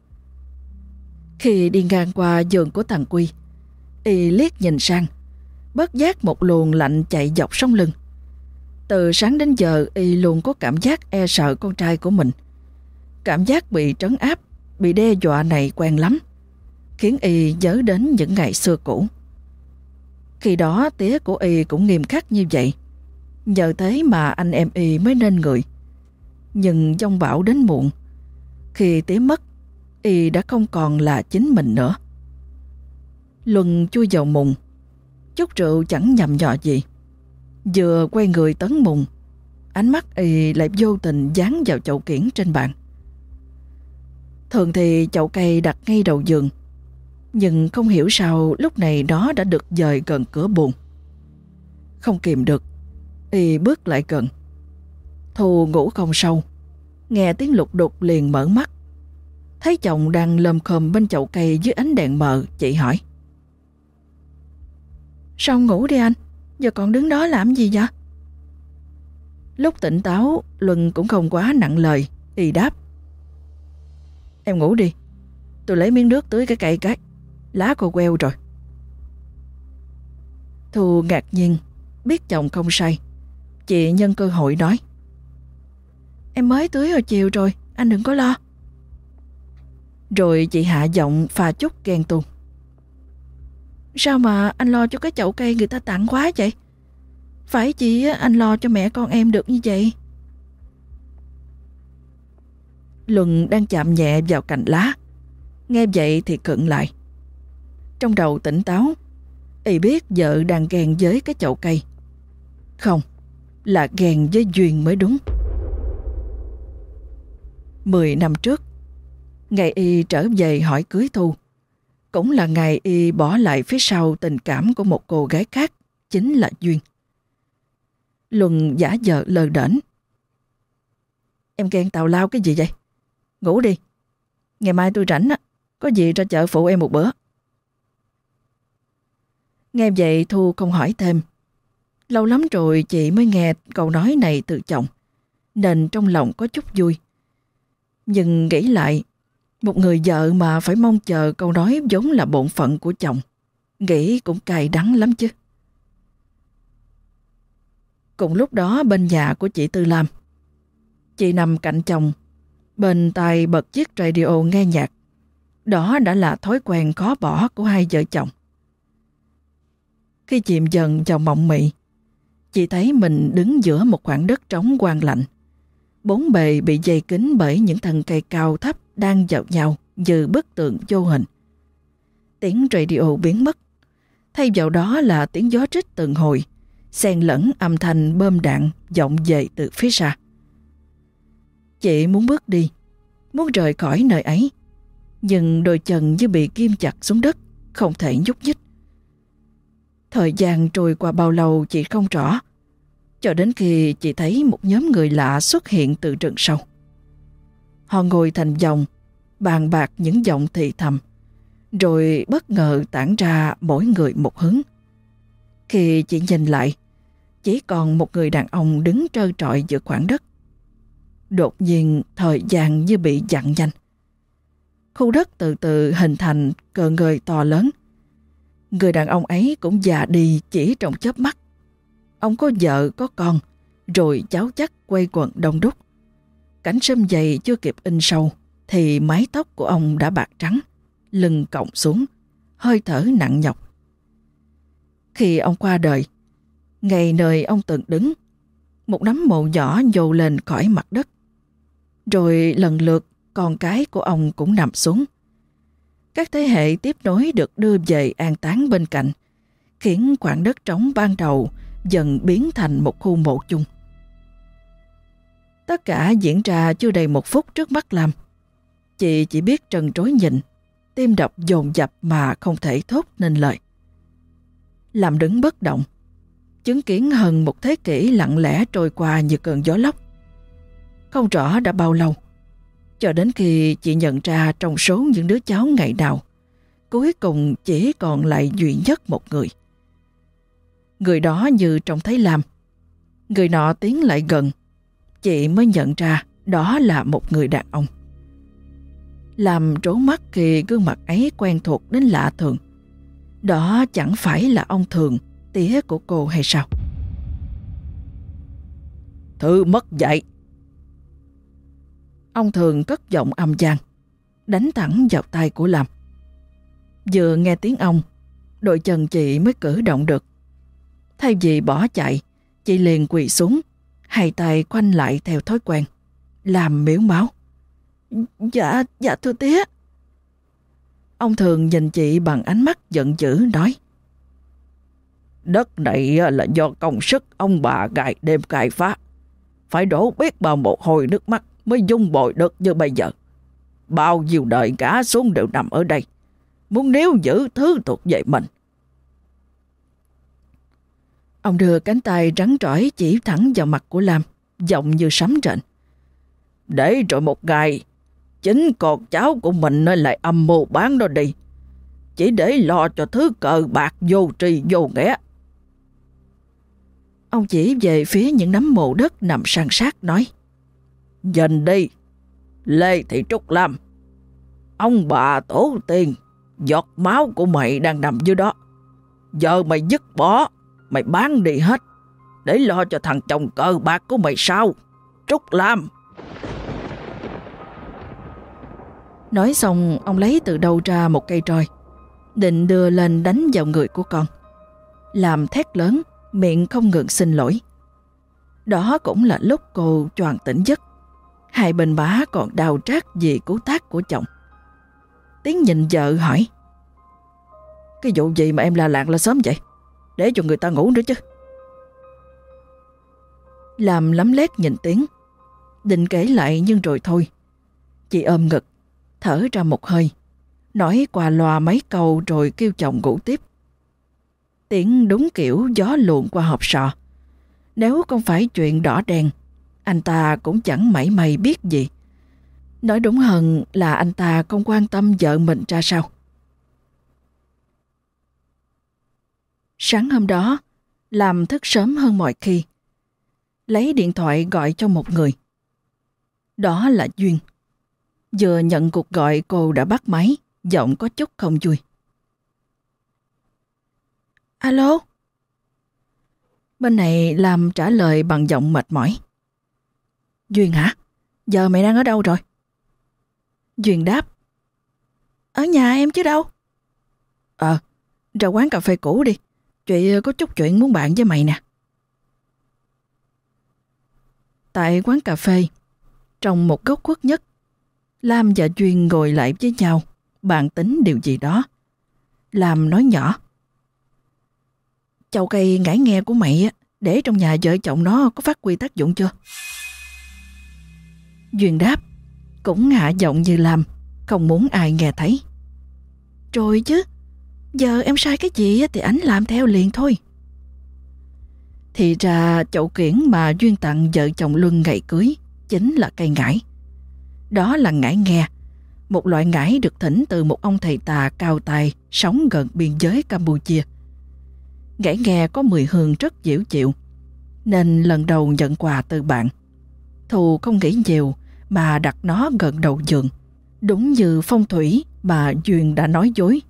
Khi đi ngang qua giường của thằng Quy, y liếc nhìn sang, bất giác một luồng lạnh chạy dọc sống lưng. Từ sáng đến giờ y luôn có cảm giác e sợ con trai của mình. Cảm giác bị trấn áp, bị đe dọa này quen lắm, khiến y nhớ đến những ngày xưa cũ. Khi đó tía của y cũng nghiêm khắc như vậy, nhờ thế mà anh em y mới nên người. Nhưng giông bão đến muộn, khi tía mất, y đã không còn là chính mình nữa. Luân chui vào mùng, chút rượu chẳng nhầm nhọ gì. Vừa quay người tấn mùng, ánh mắt y lại vô tình dán vào chậu kiển trên bàn. Thường thì chậu cây đặt ngay đầu giường, nhưng không hiểu sao lúc này nó đã được dời gần cửa buồng. Không kìm được, y bước lại gần. Thu ngủ không sâu, nghe tiếng lục đục liền mở mắt. Thấy chồng đang lồm khồm bên chậu cây dưới ánh đèn mờ, chị hỏi: "Sao ngủ đi anh? Giờ còn đứng đó làm gì vậy?" Lúc tỉnh táo, Luân cũng không quá nặng lời, y đáp: "Em ngủ đi, tôi lấy miếng nước tưới cái cây cái, lá cô queo rồi." Thu ngạc nhiên, biết chồng không say. Chị nhân cơ hội nói: "Em mới tưới hồi chiều rồi, anh đừng có lo." Rồi chị hạ giọng pha chút ghen tuông: "Sao mà anh lo cho cái chậu cây người ta tặng quá vậy? Phải chỉ anh lo cho mẹ con em được như vậy?" Luân đang chạm nhẹ vào cành lá, nghe vậy thì khựng lại. Trong đầu tỉnh táo, y biết vợ đang ghen với cái chậu cây. Không, là ghen với Duyên mới đúng. Mười năm trước, ngày y trở về hỏi cưới Thu, cũng là ngày y bỏ lại phía sau tình cảm của một cô gái khác, chính là Duyên. Luân giả vờ lờ đễnh: "Em ghen tào lao cái gì vậy? Ngủ đi, ngày mai tôi rảnh á, có gì ra chợ phụ em một bữa." Nghe vậy Thu không hỏi thêm. Lâu lắm rồi chị mới nghe câu nói này từ chồng, nên trong lòng có chút vui. Nhưng nghĩ lại, một người vợ mà phải mong chờ câu nói vốn là bổn phận của chồng, nghĩ cũng cay đắng lắm chứ. Cùng lúc đó bên nhà của chị Tư Lam, chị nằm cạnh chồng, bên tai bật chiếc radio nghe nhạc. Đó đã là thói quen khó bỏ của hai vợ chồng. Khi chìm dần vào mộng mị, chị thấy mình đứng giữa một khoảng đất trống quang lạnh. Bốn bề bị dây kín bởi những thân cây cao thấp đang vào nhau như bức tượng vô hình. Tiếng radio biến mất, thay vào đó là tiếng gió rít từng hồi, xen lẫn âm thanh bom đạn vọng về từ phía xa. Chị muốn bước đi, muốn rời khỏi nơi ấy, nhưng đôi chân như bị ghim chặt xuống đất, không thể nhúc nhích. Thời gian trôi qua bao lâu chị không rõ, cho đến khi chị thấy một nhóm người lạ xuất hiện từ rừng sâu. Họ ngồi thành vòng, bàn bạc những giọng thì thầm, rồi bất ngờ tản ra mỗi người một hướng. Khi chị nhìn lại, chỉ còn một người đàn ông đứng trơ trọi giữa khoảng đất. Đột nhiên thời gian như bị dặn nhanh. Khu đất từ từ hình thành cờ ngời to lớn. Người đàn ông ấy cũng già đi chỉ trong chớp mắt. Ông có vợ có con, rồi cháu chắc quây quần đông đúc. Cảnh sâm dày chưa kịp in sâu thì mái tóc của ông đã bạc trắng, lưng còng xuống, hơi thở nặng nhọc. Khi ông qua đời, ngay nơi ông từng đứng, một nắm mộ nhỏ nhô lên khỏi mặt đất. Rồi lần lượt con cái của ông cũng nằm xuống. Các thế hệ tiếp nối được đưa về an táng bên cạnh, khiến khoảng đất trống ban đầu dần biến thành một khu mộ chung. Tất cả diễn ra chưa đầy một phút trước mắt Lam. Chị chỉ biết trần trối nhìn, tim đập dồn dập mà không thể thốt nên lời. Lam đứng bất động, chứng kiến hơn một thế kỷ lặng lẽ trôi qua như cơn gió lốc. Không rõ đã bao lâu, cho đến khi chị nhận ra trong số những đứa cháu ngày nào, cuối cùng chỉ còn lại duy nhất một người. Người đó như trông thấy Lam. Người nọ tiến lại gần, chị mới nhận ra đó là một người đàn ông. Làm trố mắt khi gương mặt ấy quen thuộc đến lạ thường. Đó chẳng phải là ông Thường, tía của cô hay sao? Thư mất dạy. Ông Thường cất giọng âm gian, đánh thẳng vào tay của Lam. Vừa nghe tiếng ông, đôi chân chị mới cử động được. Thay vì bỏ chạy, chị liền quỳ xuống, hai tay khoanh lại theo thói quen, làm miếu máu. Dạ, dạ thưa tía. Ông Thường nhìn chị bằng ánh mắt giận dữ nói: Đất này là do công sức ông bà gài đêm cài phá, phải đổ biết bao một hồi nước mắt mới dung bồi được như bây giờ. Bao nhiêu đời ngã xuống đều nằm ở đây, muốn níu giữ thứ thuộc về mình. Ông đưa cánh tay rắn rỏi chỉ thẳng vào mặt của Lam, giọng như sấm rền. Để rồi một ngày, chính con cháu của mình lại âm mưu bán nó đi, chỉ để lo cho thứ cờ bạc vô tri vô nghĩa. Ông chỉ về phía những nắm mộ đất nằm san sát nói: Dành đi, Lê Thị Trúc Lam, ông bà tổ tiên, giọt máu của mày đang nằm dưới đó. Giờ mày dứt bỏ, mày bán đi hết, để lo cho thằng chồng cờ bạc của mày sao? Trúc Lam. Nói xong, ông lấy từ đâu ra một cây roi, định đưa lên đánh vào người của con. Làm thét lớn, miệng không ngừng xin lỗi. Đó cũng là lúc cô choàng tỉnh giấc. Hai bên má còn đau rát vì cú tát của chồng. Tiến nhìn vợ hỏi: Cái vụ gì mà em la làng la sớm vậy? Để cho người ta ngủ nữa chứ. Làm lấm lét nhìn Tiến, định kể lại nhưng rồi thôi. Chị ôm ngực, thở ra một hơi, nói qua loa mấy câu rồi kêu chồng ngủ tiếp. Tiến đúng kiểu gió luồn qua hộp sọ. Nếu không phải chuyện đỏ đen, anh ta cũng chẳng mảy may biết gì. Nói đúng hơn là anh ta không quan tâm vợ mình ra sao. Sáng hôm đó, Lam thức sớm hơn mọi khi. Lấy điện thoại gọi cho một người. Đó là Duyên. Vừa nhận cuộc gọi cô đã bắt máy, giọng có chút không vui. Alo? Bên này Lam trả lời bằng giọng mệt mỏi. Duyên hả? Giờ mày đang ở đâu rồi? Duyên đáp: Ở nhà em chứ đâu. Ờ, ra quán cà phê cũ đi. Chị có chút chuyện muốn bàn với mày nè. Tại quán cà phê, trong một góc khuất nhất, Lam và Duyên ngồi lại với nhau, bàn tính điều gì đó. Lam nói nhỏ: Chậu cây ngải nghe của mày để trong nhà vợ chồng nó có phát huy tác dụng chưa? Duyên đáp, cũng hạ giọng như Lam, không muốn ai nghe thấy. Rồi chứ, giờ em sai cái gì thì ảnh làm theo liền thôi. Thì ra chậu kiển mà Duyên tặng vợ chồng Luân ngày cưới chính là cây ngải. Đó là ngải nghe, một loại ngải được thỉnh từ một ông thầy tà cao tài sống gần biên giới Campuchia. Ngải nghe có mùi hương rất dịu chịu, nên lần đầu nhận quà từ bạn, Thù không nghĩ nhiều mà đặt nó gần đầu giường, đúng như phong thủy mà Duyên đã nói dối.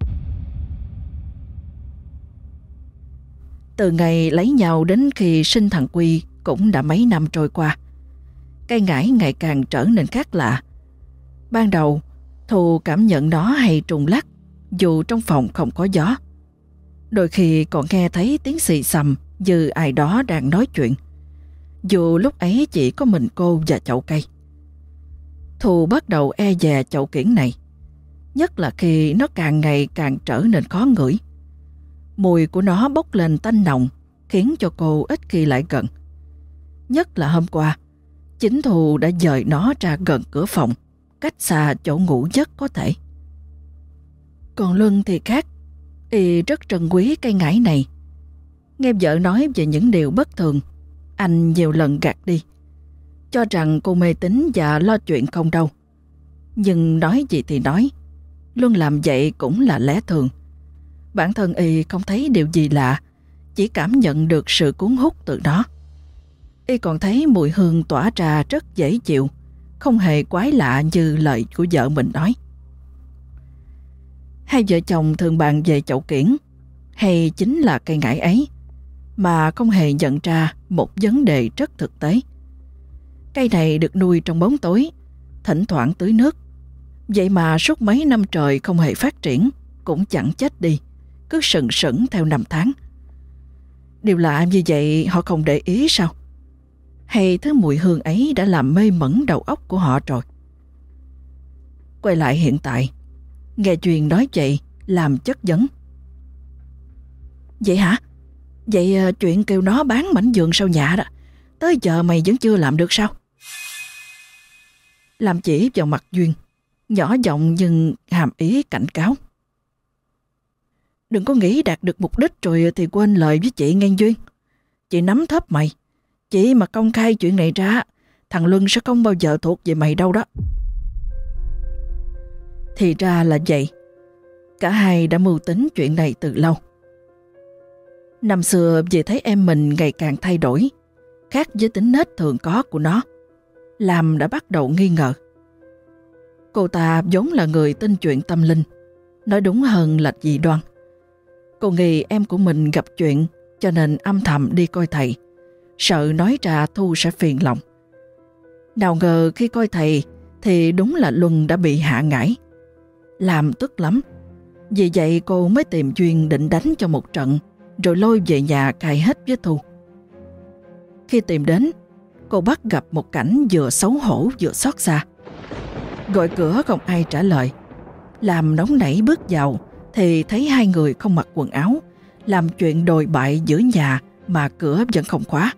Từ ngày lấy nhau đến khi sinh thằng Quy cũng đã mấy năm trôi qua. Cây ngải ngày càng trở nên khác lạ. Ban đầu, Thù cảm nhận nó hay trùng lắc, dù trong phòng không có gió. Đôi khi còn nghe thấy tiếng xì xầm như ai đó đang nói chuyện, dù lúc ấy chỉ có mình cô và chậu cây. Thù bắt đầu e dè chậu kiển này, nhất là khi nó càng ngày càng trở nên khó ngửi. Mùi của nó bốc lên tanh nồng, khiến cho cô ít khi lại gần. Nhất là hôm qua, chính Thù đã dời nó ra gần cửa phòng, cách xa chỗ ngủ nhất có thể. Còn Luân thì khác, y rất trân quý cây ngải này. Nghe vợ nói về những điều bất thường, anh nhiều lần gạt đi, cho rằng cô mê tín và lo chuyện không đâu. Nhưng nói gì thì nói, Luân làm vậy cũng là lẽ thường. Bản thân y không thấy điều gì lạ, chỉ cảm nhận được sự cuốn hút từ đó. Y còn thấy mùi hương tỏa ra rất dễ chịu, không hề quái lạ như lời của vợ mình nói. Hai vợ chồng thường bàn về chậu kiển, hay chính là cây ngải ấy, mà không hề nhận ra một vấn đề rất thực tế. Cây này được nuôi trong bóng tối, thỉnh thoảng tưới nước. Vậy mà suốt mấy năm trời không hề phát triển, cũng chẳng chết đi, cứ sừng sững theo năm tháng. Điều lạ như vậy họ không để ý sao? Hay thứ mùi hương ấy đã làm mê mẩn đầu óc của họ rồi? Quay lại hiện tại, nghe Duyên nói vậy làm chất vấn. Vậy hả? Vậy chuyện kêu nó bán mảnh vườn sau nhà đó, tới giờ mày vẫn chưa làm được sao? Làm chỉ vào mặt Duyên, nhỏ giọng nhưng hàm ý cảnh cáo. Đừng có nghĩ đạt được mục đích rồi thì quên lời với chị nghe Duyên. Chị nắm thóp mày. Chị mà công khai chuyện này ra, thằng Luân sẽ không bao giờ thuộc về mày đâu đó. Thì ra là vậy. Cả hai đã mưu tính chuyện này từ lâu. Năm xưa vì thấy em mình ngày càng thay đổi, khác với tính nết thường có của nó, Lam đã bắt đầu nghi ngờ. Cô ta vốn là người tin chuyện tâm linh, nói đúng hơn là dị đoan. Cô nghi em của mình gặp chuyện cho nên âm thầm đi coi thầy, sợ nói ra Thu sẽ phiền lòng. Nào ngờ khi coi thầy thì đúng là Luân đã bị hạ ngải. Làm tức lắm. Vì vậy cô mới tìm Duyên định đánh cho một trận, rồi lôi về nhà cài hết với Thu. Khi tìm đến, cô bắt gặp một cảnh vừa xấu hổ vừa xót xa. Gọi cửa không ai trả lời. Làm nóng nảy bước vào thì thấy hai người không mặc quần áo, làm chuyện đồi bại giữa nhà mà cửa vẫn không khóa.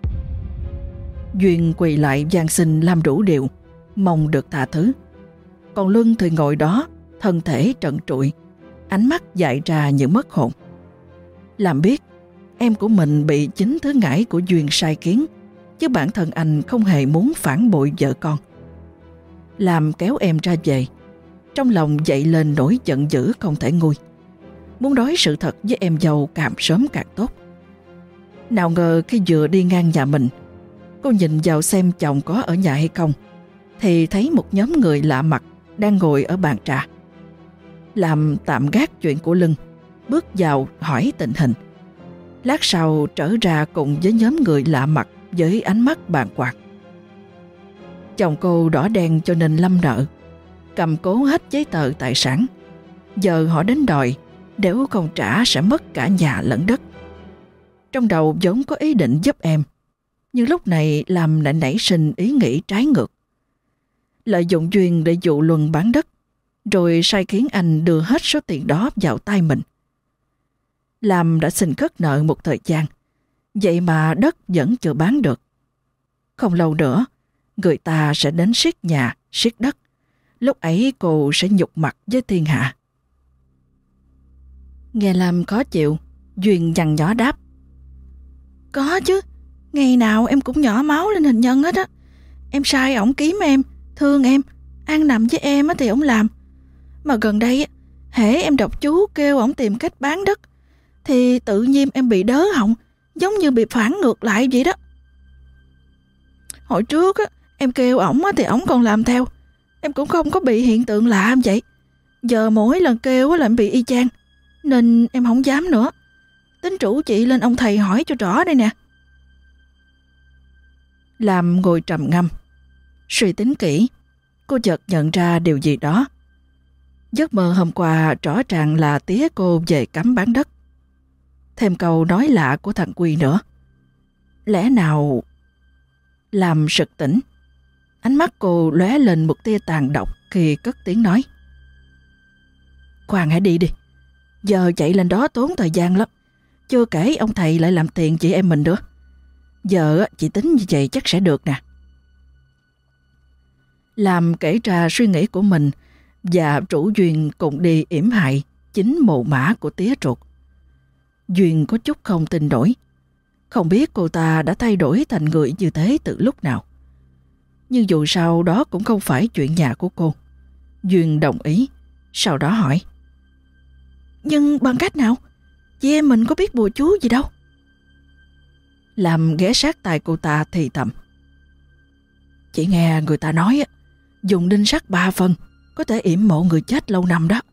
Duyên quỳ lại van xin làm đủ điều, mong được tha thứ. Còn Luân thì ngồi đó, thân thể trần trụi, ánh mắt dại ra như mất hồn. Làm biết em của mình bị chính thứ ngải của Duyên sai khiến, chứ bản thân anh không hề muốn phản bội vợ con. Làm kéo em ra về, trong lòng dậy lên nỗi giận dữ không thể nguôi, muốn nói sự thật với em dâu càng sớm càng tốt. Nào ngờ khi vừa đi ngang nhà mình, cô nhìn vào xem chồng có ở nhà hay không, thì thấy một nhóm người lạ mặt đang ngồi ở bàn trà. Làm tạm gác chuyện của Lưng, bước vào hỏi tình hình. Lát sau trở ra cùng với nhóm người lạ mặt với ánh mắt bàng hoàng. Chồng cô đỏ đen cho nên lâm nợ, cầm cố hết giấy tờ tài sản. Giờ họ đến đòi, nếu không trả sẽ mất cả nhà lẫn đất. Trong đầu vốn có ý định giúp em, nhưng lúc này Làm lại nảy sinh ý nghĩ trái ngược. Lợi dụng Duyên để dụ Luân bán đất, rồi sai khiến anh đưa hết số tiền đó vào tay mình. Làm đã xin cất nợ một thời gian, vậy mà đất vẫn chưa bán được. Không lâu nữa, người ta sẽ đến siết nhà, siết đất. Lúc ấy cô sẽ nhục mặt với thiên hạ. Nghe Lam khó chịu, Duyên nhăn nhó đáp. Có chứ, ngày nào em cũng nhỏ máu lên hình nhân hết á. Em sai ổng kiếm em, thương em, ăn nằm với em thì ổng làm. Mà gần đây, hễ em đọc chú kêu ổng tìm cách bán đất, thì tự nhiên em bị đớ họng, giống như bị phản ngược lại vậy đó. Hồi trước á, em kêu ổng thì ổng còn làm theo, em cũng không có bị hiện tượng lạ vậy. Giờ mỗi lần kêu là em bị y chang, nên em không dám nữa. Tính rủ chị lên ông thầy hỏi cho rõ đây nè. Làm ngồi trầm ngâm, suy tính kỹ, cô chợt nhận ra điều gì đó. Giấc mơ hôm qua rõ ràng là tía cô về cấm bán đất. Thêm câu nói lạ của thằng Quy nữa. Lẽ nào... Làm sực tỉnh. Ánh mắt cô lóe lên một tia tàn độc khi cất tiếng nói. Khoan hãy đi đi. Giờ chạy lên đó tốn thời gian lắm. Chưa kể ông thầy lại làm tiền chị em mình nữa. Giờ chị tính như vậy chắc sẽ được nè. Làm kể ra suy nghĩ của mình và rủ Duyên cùng đi yểm hại chính mồ mã của tía ruột. Duyên có chút không tin nổi. Không biết cô ta đã thay đổi thành người như thế từ lúc nào. Nhưng dù sao đó cũng không phải chuyện nhà của cô. Duyên đồng ý, sau đó hỏi. Nhưng bằng cách nào? Chị em mình có biết bùa chú gì đâu. Làm ghé sát tai cô ta thì thầm. Chị nghe người ta nói dùng đinh sắt ba phần có thể yểm mộ người chết lâu năm đó.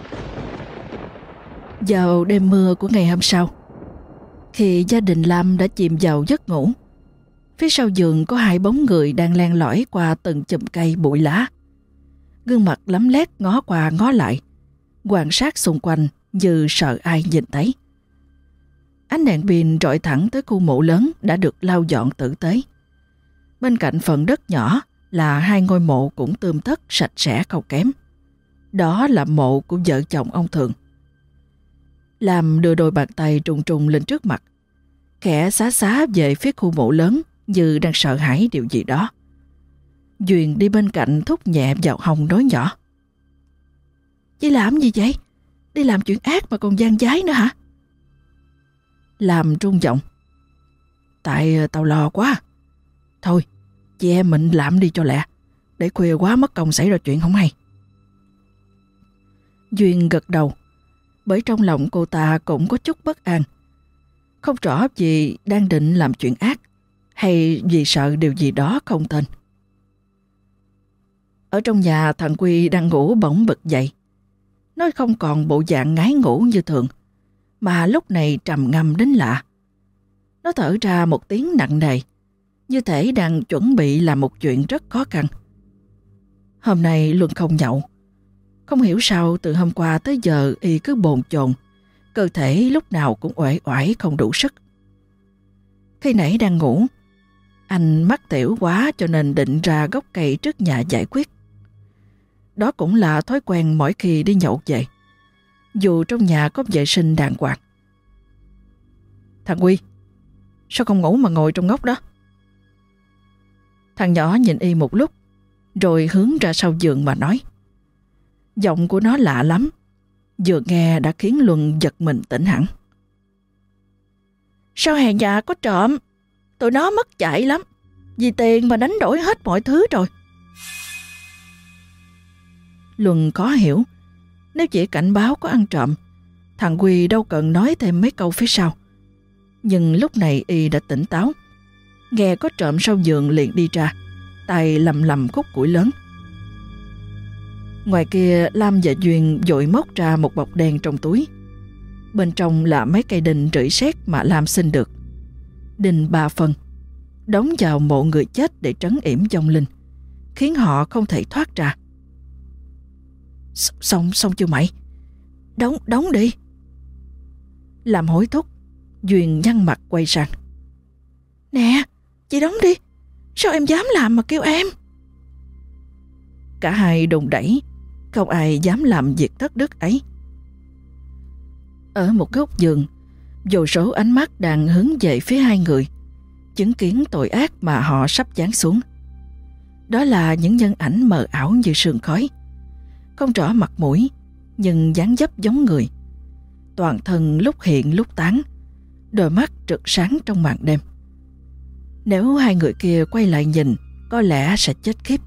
Vào đêm mưa của ngày hôm sau, khi gia đình Lam đã chìm vào giấc ngủ, phía sau giường có hai bóng người đang len lỏi qua từng chùm cây bụi lá. Gương mặt lấm lét ngó qua ngó lại, quan sát xung quanh như sợ ai nhìn thấy. Ánh đèn pin rọi thẳng tới khu mộ lớn đã được lau dọn tử tế. Bên cạnh phần đất nhỏ là hai ngôi mộ cũng tươm tất sạch sẽ không kém. Đó là mộ của vợ chồng ông Thường. Lam đưa đôi bàn tay trùng trùng lên trước mặt, khẽ xá xá về phía khu mộ lớn như đang sợ hãi điều gì đó. Duyên đi bên cạnh thúc nhẹ vào hông nói nhỏ: "Chị làm gì vậy? Đi làm chuyện ác mà còn gian dái nữa hả?" Lam trung giọng: "Tại tao lo quá. Thôi, chị em mình làm đi cho lẹ, để khuya quá mất công xảy ra chuyện không hay." Duyên gật đầu, bởi trong lòng cô ta cũng có chút bất an. Không rõ vì đang định làm chuyện ác hay vì sợ điều gì đó không tên. Ở trong nhà, thằng Quy đang ngủ bỗng bật dậy. Nó không còn bộ dạng ngái ngủ như thường, mà lúc này trầm ngâm đến lạ. Nó thở ra một tiếng nặng nề, như thể đang chuẩn bị làm một chuyện rất khó khăn. Hôm nay Luân không nhậu. Không hiểu sao từ hôm qua tới giờ y cứ bồn chồn, cơ thể lúc nào cũng uể oải không đủ sức. Khi nãy đang ngủ, anh mắc tiểu quá cho nên định ra gốc cây trước nhà giải quyết. Đó cũng là thói quen mỗi khi đi nhậu về, dù trong nhà có vệ sinh đàng hoàng. "Thằng Quy, sao không ngủ mà ngồi trong góc đó?" Thằng nhỏ nhìn y một lúc, rồi hướng ra sau giường mà nói. Giọng của nó lạ lắm, vừa nghe đã khiến Luân giật mình tỉnh hẳn. "Sao hè nhà có trộm? Tụi nó mất chạy lắm, vì tiền mà đánh đổi hết mọi thứ rồi." Luân khó hiểu, nếu chỉ cảnh báo có ăn trộm, thằng Quy đâu cần nói thêm mấy câu phía sau. Nhưng lúc này y đã tỉnh táo, nghe có trộm sau giường liền đi ra, tay lầm lầm khúc củi lớn. Ngoài kia, Lam và Duyên vội móc ra một bọc đen trong túi. Bên trong là mấy cây đinh rưỡi sét mà Lam xin được. Đinh ba phần, đóng vào mộ người chết để trấn yểm vong linh, khiến họ không thể thoát ra. Xong xong chưa mày? Đóng, đóng đi." Làm hối thúc, Duyên nhăn mặt quay sang: "Nè, chị đóng đi. Sao em dám làm mà kêu em?" Cả hai đùng đẩy, không ai dám làm việc thất đức ấy. Ở một góc giường, vô số ánh mắt đang hướng về phía hai người, chứng kiến tội ác mà họ sắp giáng xuống. Đó là những nhân ảnh mờ ảo như sương khói, không rõ mặt mũi nhưng dáng dấp giống người, toàn thân lúc hiện lúc tán, đôi mắt rực sáng trong màn đêm. Nếu hai người kia quay lại nhìn, có lẽ sẽ chết khiếp.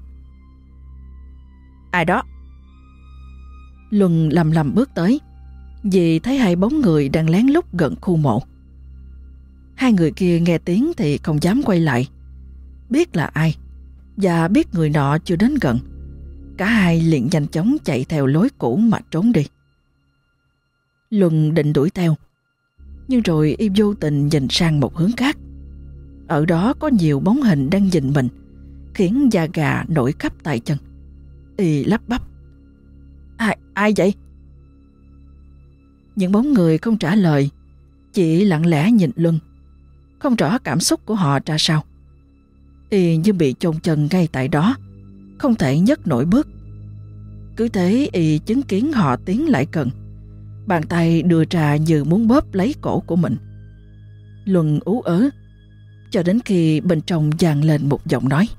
"Ai đó?" Luân lầm lầm bước tới, vì thấy hai bóng người đang lén lút gần khu mộ. Hai người kia nghe tiếng thì không dám quay lại, biết là ai và biết người nọ chưa đến gần. Cả hai liền nhanh chóng chạy theo lối cũ mà trốn đi. Luân định đuổi theo, nhưng rồi y vô tình nhìn sang một hướng khác. Ở đó có nhiều bóng hình đang nhìn mình, khiến da gà nổi khắp tay chân. Y lắp bắp: Ai, ai vậy?" Những bóng người không trả lời, chỉ lặng lẽ nhìn Luân, không rõ cảm xúc của họ ra sao. Y như bị chôn chân ngay tại đó, không thể nhấc nổi bước. Cứ thế y chứng kiến họ tiến lại gần, bàn tay đưa ra như muốn bóp lấy cổ của mình. Luân ú ớ, cho đến khi bên trong vang lên một giọng nói: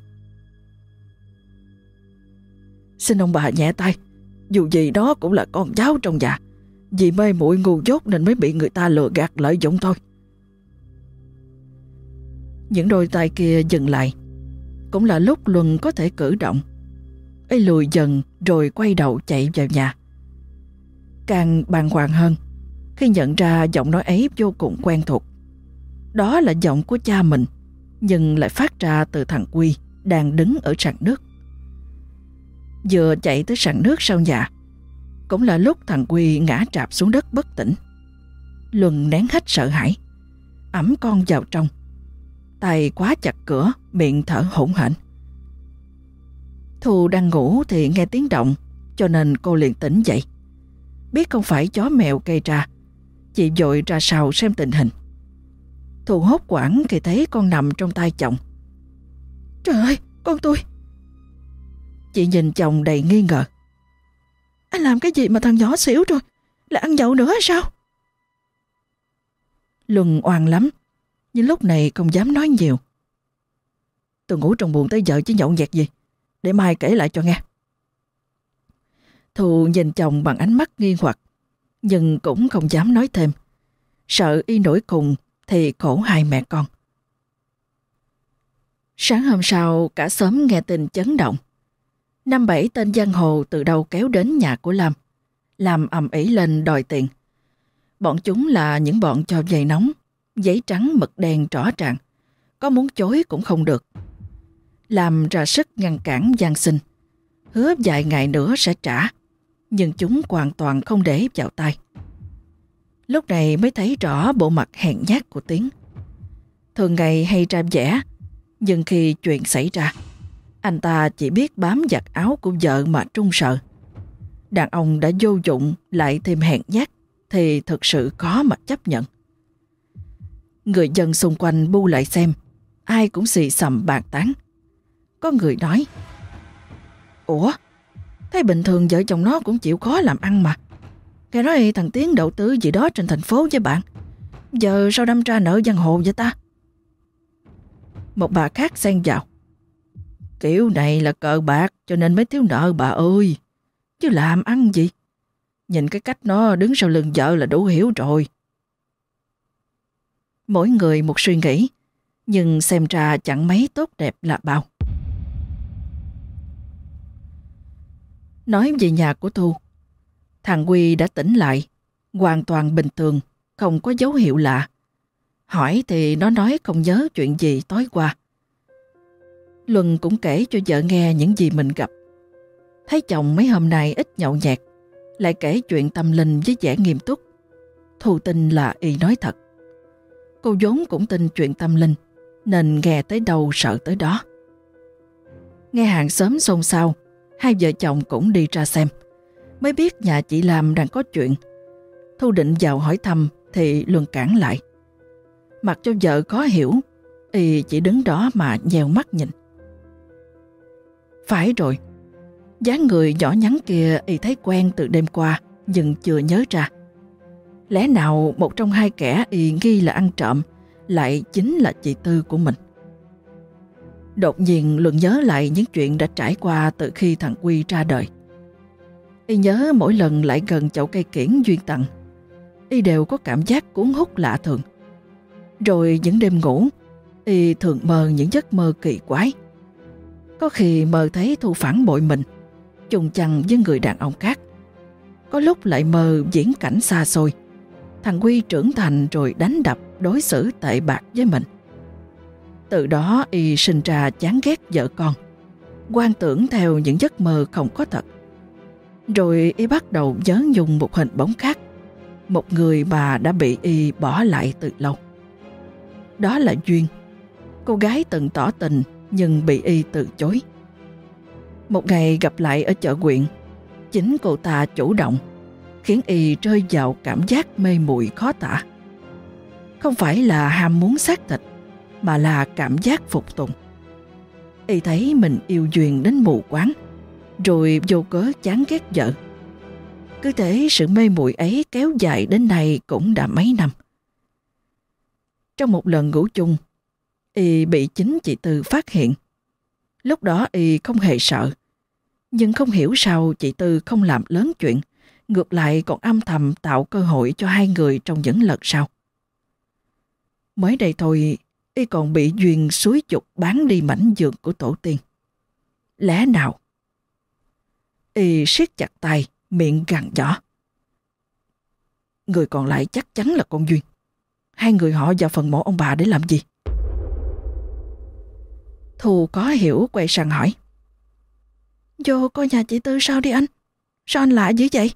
"Xin ông bà nhẹ tay, dù gì đó cũng là con cháu trong nhà, vì mê muội ngu dốt nên mới bị người ta lừa gạt lợi dụng thôi." Những đôi tay kia dừng lại, cũng là lúc Luân có thể cử động. Y lùi dần rồi quay đầu chạy vào nhà. Càng bàng hoàng hơn khi nhận ra giọng nói ấy vô cùng quen thuộc. Đó là giọng của cha mình, nhưng lại phát ra từ thằng Quy đang đứng ở sàn nước. Vừa chạy tới sàn nước sau nhà, cũng là lúc thằng Quy ngã trạp xuống đất bất tỉnh. Luân nén hết sợ hãi, ẵm con vào trong, tay khóa chặt cửa, miệng thở hổn hển. Thu đang ngủ thì nghe tiếng động, cho nên cô liền tỉnh dậy. Biết không phải chó mèo gây ra, chị vội ra sau xem tình hình. Thu hốt hoảng khi thấy con nằm trong tay chồng. Trời ơi, con tôi! Chị nhìn chồng đầy nghi ngờ. Anh làm cái gì mà thằng nhỏ xỉu rồi? Là ăn nhậu nữa hay sao? Luân oan lắm, nhưng lúc này không dám nói nhiều. Tôi ngủ trong buồng tới giờ chứ nhậu nhẹt gì, để mai kể lại cho nghe. Thu nhìn chồng bằng ánh mắt nghi hoặc, nhưng cũng không dám nói thêm, sợ y nổi khùng thì khổ hai mẹ con. Sáng hôm sau, cả xóm nghe tin chấn động. Năm bảy tên giang hồ từ đâu kéo đến nhà của Lam, làm ầm ĩ lên đòi tiền. Bọn chúng là những bọn cho vay nóng, giấy trắng mực đen rõ ràng, có muốn chối cũng không được. Lam ra sức ngăn cản van xin, hứa vài ngày nữa sẽ trả, nhưng chúng hoàn toàn không để vào tay. Lúc này mới thấy rõ bộ mặt hèn nhát của Tiến. Thường ngày hay ra vẻ, nhưng khi chuyện xảy ra, anh ta chỉ biết bám giặt áo của vợ mà trung sợ. Đàn ông đã vô dụng lại thêm hèn nhát thì thực sự khó mà chấp nhận. Người dân xung quanh bu lại xem, ai cũng xì xầm bàn tán. Có người nói: Ủa, thấy bình thường vợ chồng nó cũng chịu khó làm ăn mà. Nghe nói thằng Tiến đầu tư gì đó trên thành phố với bạn, giờ sao đâm ra nợ giang hồ vậy ta? Một bà khác xen vào: Kiểu này là cờ bạc cho nên mới thiếu nợ bà ơi, chứ làm ăn gì. Nhìn cái cách nó đứng sau lưng vợ là đủ hiểu rồi. Mỗi người một suy nghĩ, nhưng xem ra chẳng mấy tốt đẹp là bao. Nói về nhà của Thu, thằng Quy đã tỉnh lại, hoàn toàn bình thường, không có dấu hiệu lạ. Hỏi thì nó nói không nhớ chuyện gì tối qua. Luân cũng kể cho vợ nghe những gì mình gặp. Thấy chồng mấy hôm nay ít nhậu nhẹt, lại kể chuyện tâm linh với vẻ nghiêm túc. Thu tin là y nói thật. Cô vốn cũng tin chuyện tâm linh, nên nghe tới đâu sợ tới đó. Nghe hàng xóm xôn xao, hai vợ chồng cũng đi ra xem, mới biết nhà chị Lam đang có chuyện. Thu định vào hỏi thăm thì Luân cản lại. Mặc cho vợ khó hiểu, y chỉ đứng đó mà nheo mắt nhìn. Phải rồi, dáng người nhỏ nhắn kia y thấy quen từ đêm qua, nhưng chưa nhớ ra. Lẽ nào một trong hai kẻ y nghi là ăn trộm lại chính là chị Tư của mình? Đột nhiên Luân nhớ lại những chuyện đã trải qua từ khi thằng Quy ra đời. Y nhớ mỗi lần lại gần chậu cây kiển Duyên tặng, y đều có cảm giác cuốn hút lạ thường. Rồi những đêm ngủ, y thường mơ những giấc mơ kỳ quái. Có khi mơ thấy Thu phản bội mình, chung chăn với người đàn ông khác. Có lúc lại mơ diễn cảnh xa xôi, thằng Quy trưởng thành rồi đánh đập, đối xử tệ bạc với mình. Từ đó y sinh ra chán ghét vợ con, quan tưởng theo những giấc mơ không có thật. Rồi y bắt đầu nhớ nhung một hình bóng khác, một người bà đã bị y bỏ lại từ lâu. Đó là Duyên, cô gái từng tỏ tình nhưng bị y từ chối. Một ngày gặp lại ở chợ huyện, chính cô ta chủ động, khiến y rơi vào cảm giác mê muội khó tả. Không phải là ham muốn xác thịt, mà là cảm giác phục tùng. Y thấy mình yêu Duyên đến mù quáng, rồi vô cớ chán ghét vợ. Cứ thế sự mê muội ấy kéo dài đến nay cũng đã mấy năm. Trong một lần ngủ chung, y bị chính chị Tư phát hiện. Lúc đó y không hề sợ, nhưng không hiểu sao chị Tư không làm lớn chuyện, ngược lại còn âm thầm tạo cơ hội cho hai người trong những lần sau. Mới đây thôi, y còn bị Duyên xúi giục bán đi mảnh giường của tổ tiên. Lẽ nào? Y siết chặt tay, miệng gằn giỏ: Người còn lại chắc chắn là con Duyên. Hai người họ vào phần mộ ông bà để làm gì? Thu có hiểu quay sang hỏi: Vô coi nhà chị Tư sao đi anh. Sao anh lạ dữ vậy?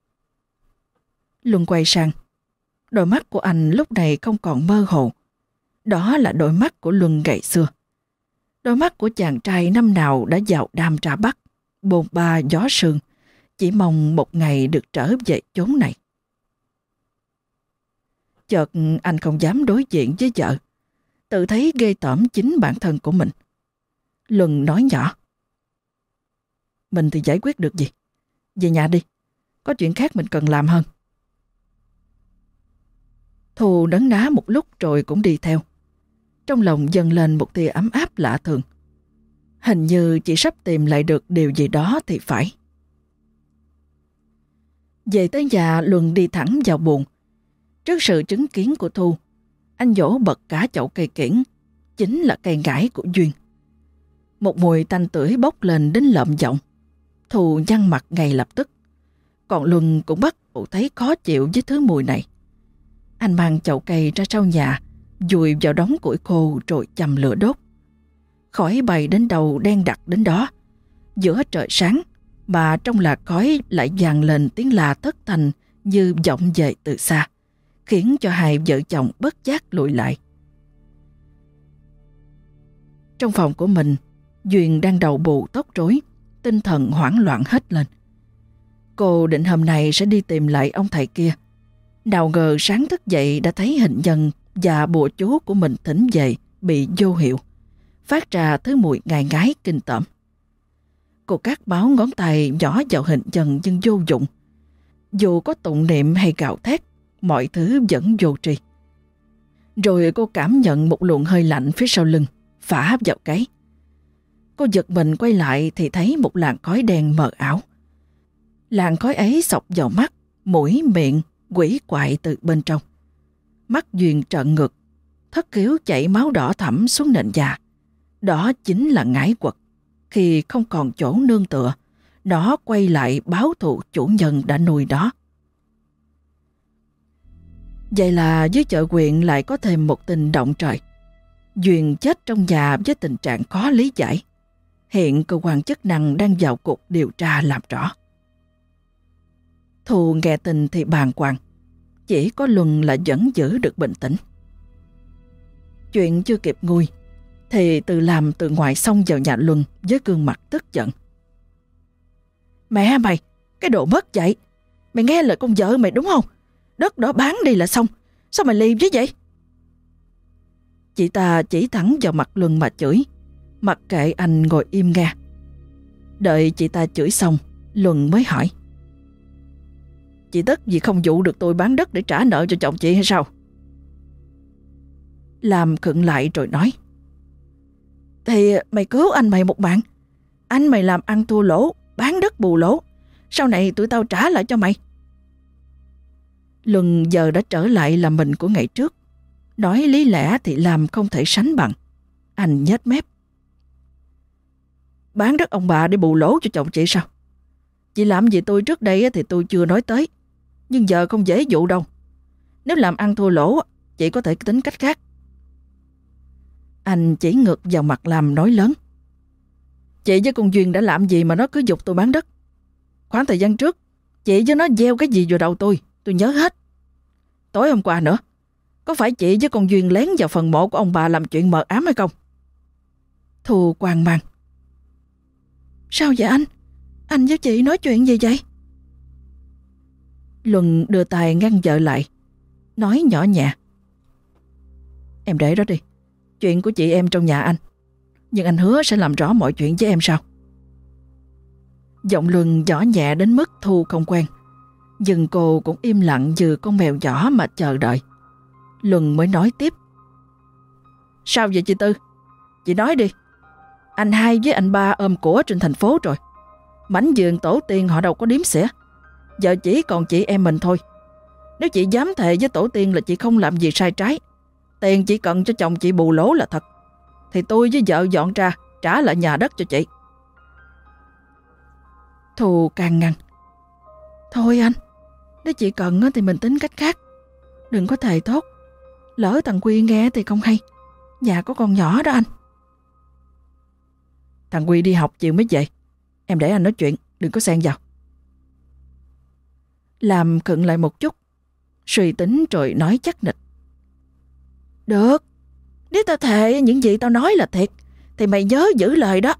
Luân quay sang. Đôi mắt của anh lúc này không còn mơ hồ. Đó là đôi mắt của Luân ngày xưa. Đôi mắt của chàng trai năm nào đã vào đam tra Bắc, bồn ba gió sương, chỉ mong một ngày được trở về chốn này. Chợt anh không dám đối diện với vợ, tự thấy ghê tởm chính bản thân của mình. Luân nói nhỏ. Mình thì giải quyết được gì? Về nhà đi, có chuyện khác mình cần làm hơn. Thu đấn ná một lúc rồi cũng đi theo. Trong lòng dâng lên một tia ấm áp lạ thường. Hình như chỉ sắp tìm lại được điều gì đó thì phải. Về tới nhà, Luân đi thẳng vào buồng. Trước sự chứng kiến của Thu, anh vỗ bật cả chậu cây kiển, chính là cây ngải của Duyên. Một mùi tanh tưởi bốc lên đến lợm giọng. Thu nhăn mặt ngay lập tức. Còn Luân cũng bắt đầu thấy khó chịu với thứ mùi này. Anh mang chậu cây ra sau nhà, dùi vào đống củi khô rồi châm lửa đốt. Khói bay đến đầu đen đặc đến đó. Giữa trời sáng mà trong làn khói lại vang lên tiếng la thất thanh như vọng về từ xa, khiến cho hai vợ chồng bất giác lùi lại. Trong phòng của mình, Duyên đang đầu bù tóc rối, tinh thần hoảng loạn hết lên. Cô định hôm nay sẽ đi tìm lại ông thầy kia. Nào ngờ sáng thức dậy đã thấy hình nhân và bùa chú của mình thỉnh về bị vô hiệu, phát ra thứ mùi ngai ngái kinh tởm. Cô cắt báo ngón tay nhỏ vào hình nhân nhưng vô dụng. Dù có tụng niệm hay gào thét, mọi thứ vẫn vô tri. Rồi cô cảm nhận một luồng hơi lạnh phía sau lưng, phả vào gáy. Cô giật mình quay lại thì thấy một làn khói đen mờ ảo. Làn khói ấy xộc vào mắt, mũi, miệng, quỷ quại từ bên trong. Mắt Duyên trợn ngược, thất khiếu chảy máu đỏ thẫm xuống nền da. Đó chính là ngải quật. Khi không còn chỗ nương tựa, nó quay lại báo thù chủ nhân đã nuôi đó. Vậy là dưới chợ huyện lại có thêm một tình động trời. Duyên chết trong nhà với tình trạng khó lý giải. Hiện cơ quan chức năng đang vào cuộc điều tra làm rõ. Thu nghe tin thì bàng hoàng. Chỉ có Luân là vẫn giữ được bình tĩnh. Chuyện chưa kịp nguôi thì Từ Làm từ ngoài xông vào nhà Luân với gương mặt tức giận. Mẹ mày, cái đồ mất dạy. Mày nghe lời con vợ mày đúng không? Đất đó bán đi là xong. Sao mày liêm chứ vậy? Chị ta chỉ thẳng vào mặt Luân mà chửi, mặc kệ anh ngồi im nghe. Đợi chị ta chửi xong, Luân mới hỏi. Chị tức vì không dụ được tôi bán đất để trả nợ cho chồng chị hay sao? Làm khựng lại rồi nói. Thì mày cứu anh mày một mạng. Anh mày làm ăn thua lỗ, bán đất bù lỗ. Sau này tụi tao trả lại cho mày. Luân giờ đã trở lại là mình của ngày trước. Nói lý lẽ thì làm không thể sánh bằng. Anh nhếch mép. Bán đất ông bà để bù lỗ cho chồng chị sao? Chị làm gì tôi trước đây thì tôi chưa nói tới. Nhưng giờ không dễ dụ đâu. Nếu làm ăn thua lỗ, chị có thể tính cách khác. Anh chỉ ngược vào mặt Làm nói lớn. Chị với con Duyên đã làm gì mà nó cứ giục tôi bán đất? Khoảng thời gian trước, chị với nó gieo cái gì vào đầu tôi, tôi nhớ hết. Tối hôm qua nữa, có phải chị với con Duyên lén vào phần mộ của ông bà làm chuyện mờ ám hay không? Thu hoang mang. Sao vậy anh? Anh với chị nói chuyện gì vậy? Luân đưa tay ngăn vợ lại, nói nhỏ nhẹ. Em để đó đi. Chuyện của chị em trong nhà anh. Nhưng anh hứa sẽ làm rõ mọi chuyện với em sau. Giọng Luân nhỏ nhẹ đến mức Thu không quen. Nhưng cô cũng im lặng như con mèo nhỏ mà chờ đợi. Luân mới nói tiếp. Sao vậy chị Tư? Chị nói đi. Anh hai với anh ba ôm của trên thành phố rồi. Mảnh vườn tổ tiên họ đâu có điếm xỉa. Giờ chỉ còn chị em mình thôi. Nếu chị dám thề với tổ tiên là chị không làm gì sai trái, tiền chỉ cần cho chồng chị bù lỗ là thật, thì tôi với vợ dọn ra trả lại nhà đất cho chị. Thu can ngăn. Thôi anh, nếu chị cần thì mình tính cách khác. Đừng có thề thốt. Lỡ thằng Quy nghe thì không hay. Nhà có con nhỏ đó anh. Thằng Quy đi học chiều mới về. Em để anh nói chuyện, đừng có xen vào. Lam khựng lại một chút, suy tính rồi nói chắc nịch. Được, nếu tao thề những gì tao nói là thiệt, thì mày nhớ giữ lời đó.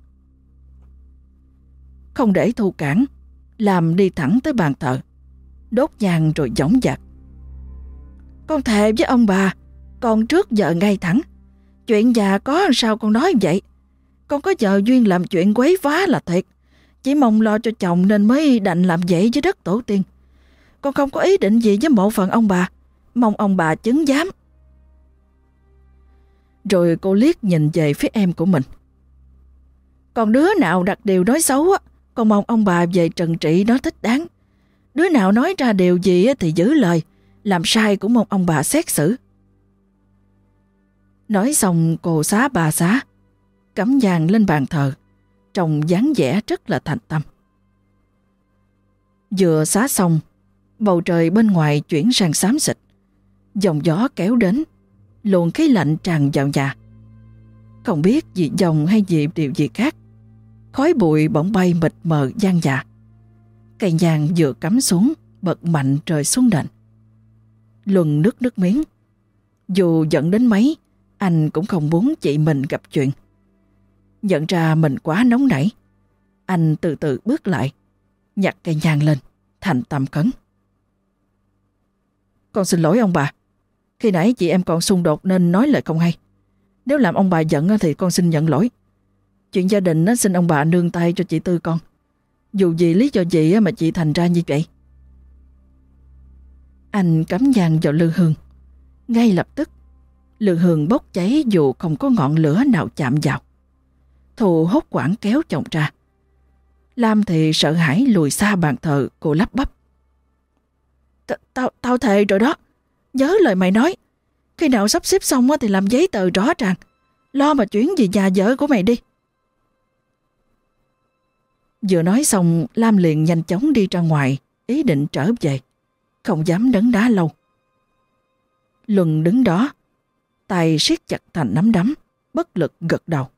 Không để Thu cản, Lam đi thẳng tới bàn thờ, đốt nhang rồi dõng dạc. Con thề với ông bà, con trước giờ ngay thẳng. Chuyện già có sao con nói vậy. Con có vợ duyên làm chuyện quấy phá là thiệt. Chỉ mong lo cho chồng nên mới đành làm vậy với đất tổ tiên. Con không có ý định gì với mộ phận ông bà. Mong ông bà chứng giám. Rồi cô liếc nhìn về phía em của mình. Còn đứa nào đặt điều nói xấu á, con mong ông bà về trừng trị nó thích đáng. Đứa nào nói ra điều gì thì giữ lời, làm sai cũng mong ông bà xét xử. Nói xong cô xá bà xá, cắm nhang lên bàn thờ, trông dáng vẻ rất là thành tâm. Vừa xá xong, bầu trời bên ngoài chuyển sang xám xịt, dòng gió kéo đến, luồng khí lạnh tràn vào nhà. Không biết vì dòng hay vì điều gì khác, khói bụi bỗng bay mịt mờ gian dạ. Cây nhang vừa cắm xuống, bật mạnh rơi xuống nền. Luân nước nước miếng. Dù giận đến mấy, anh cũng không muốn chị mình gặp chuyện. Nhận ra mình quá nóng nảy, anh từ từ bước lại, nhặt cây nhang lên, thành tâm khấn. Con xin lỗi ông bà. Khi nãy chị em còn xung đột nên nói lời không hay. Nếu làm ông bà giận thì con xin nhận lỗi. Chuyện gia đình xin ông bà nương tay cho chị Tư con. Dù gì lý do gì mà chị thành ra như vậy. Anh cắm nhang vào lư hương. Ngay lập tức, lư hương bốc cháy dù không có ngọn lửa nào chạm vào. Thù hốt hoảng kéo chồng ra. Lam thì sợ hãi lùi xa bàn thờ, cô lắp bắp. Tao tao thề rồi đó. Nhớ lời mày nói. Khi nào sắp xếp xong thì làm giấy tờ rõ ràng. Lo mà chuyển về nhà vợ của mày đi. Vừa nói xong, Lam liền nhanh chóng đi ra ngoài, ý định trở về, không dám đấn đá lâu. Luân đứng đó, tay siết chặt thành nắm đấm, bất lực gật đầu.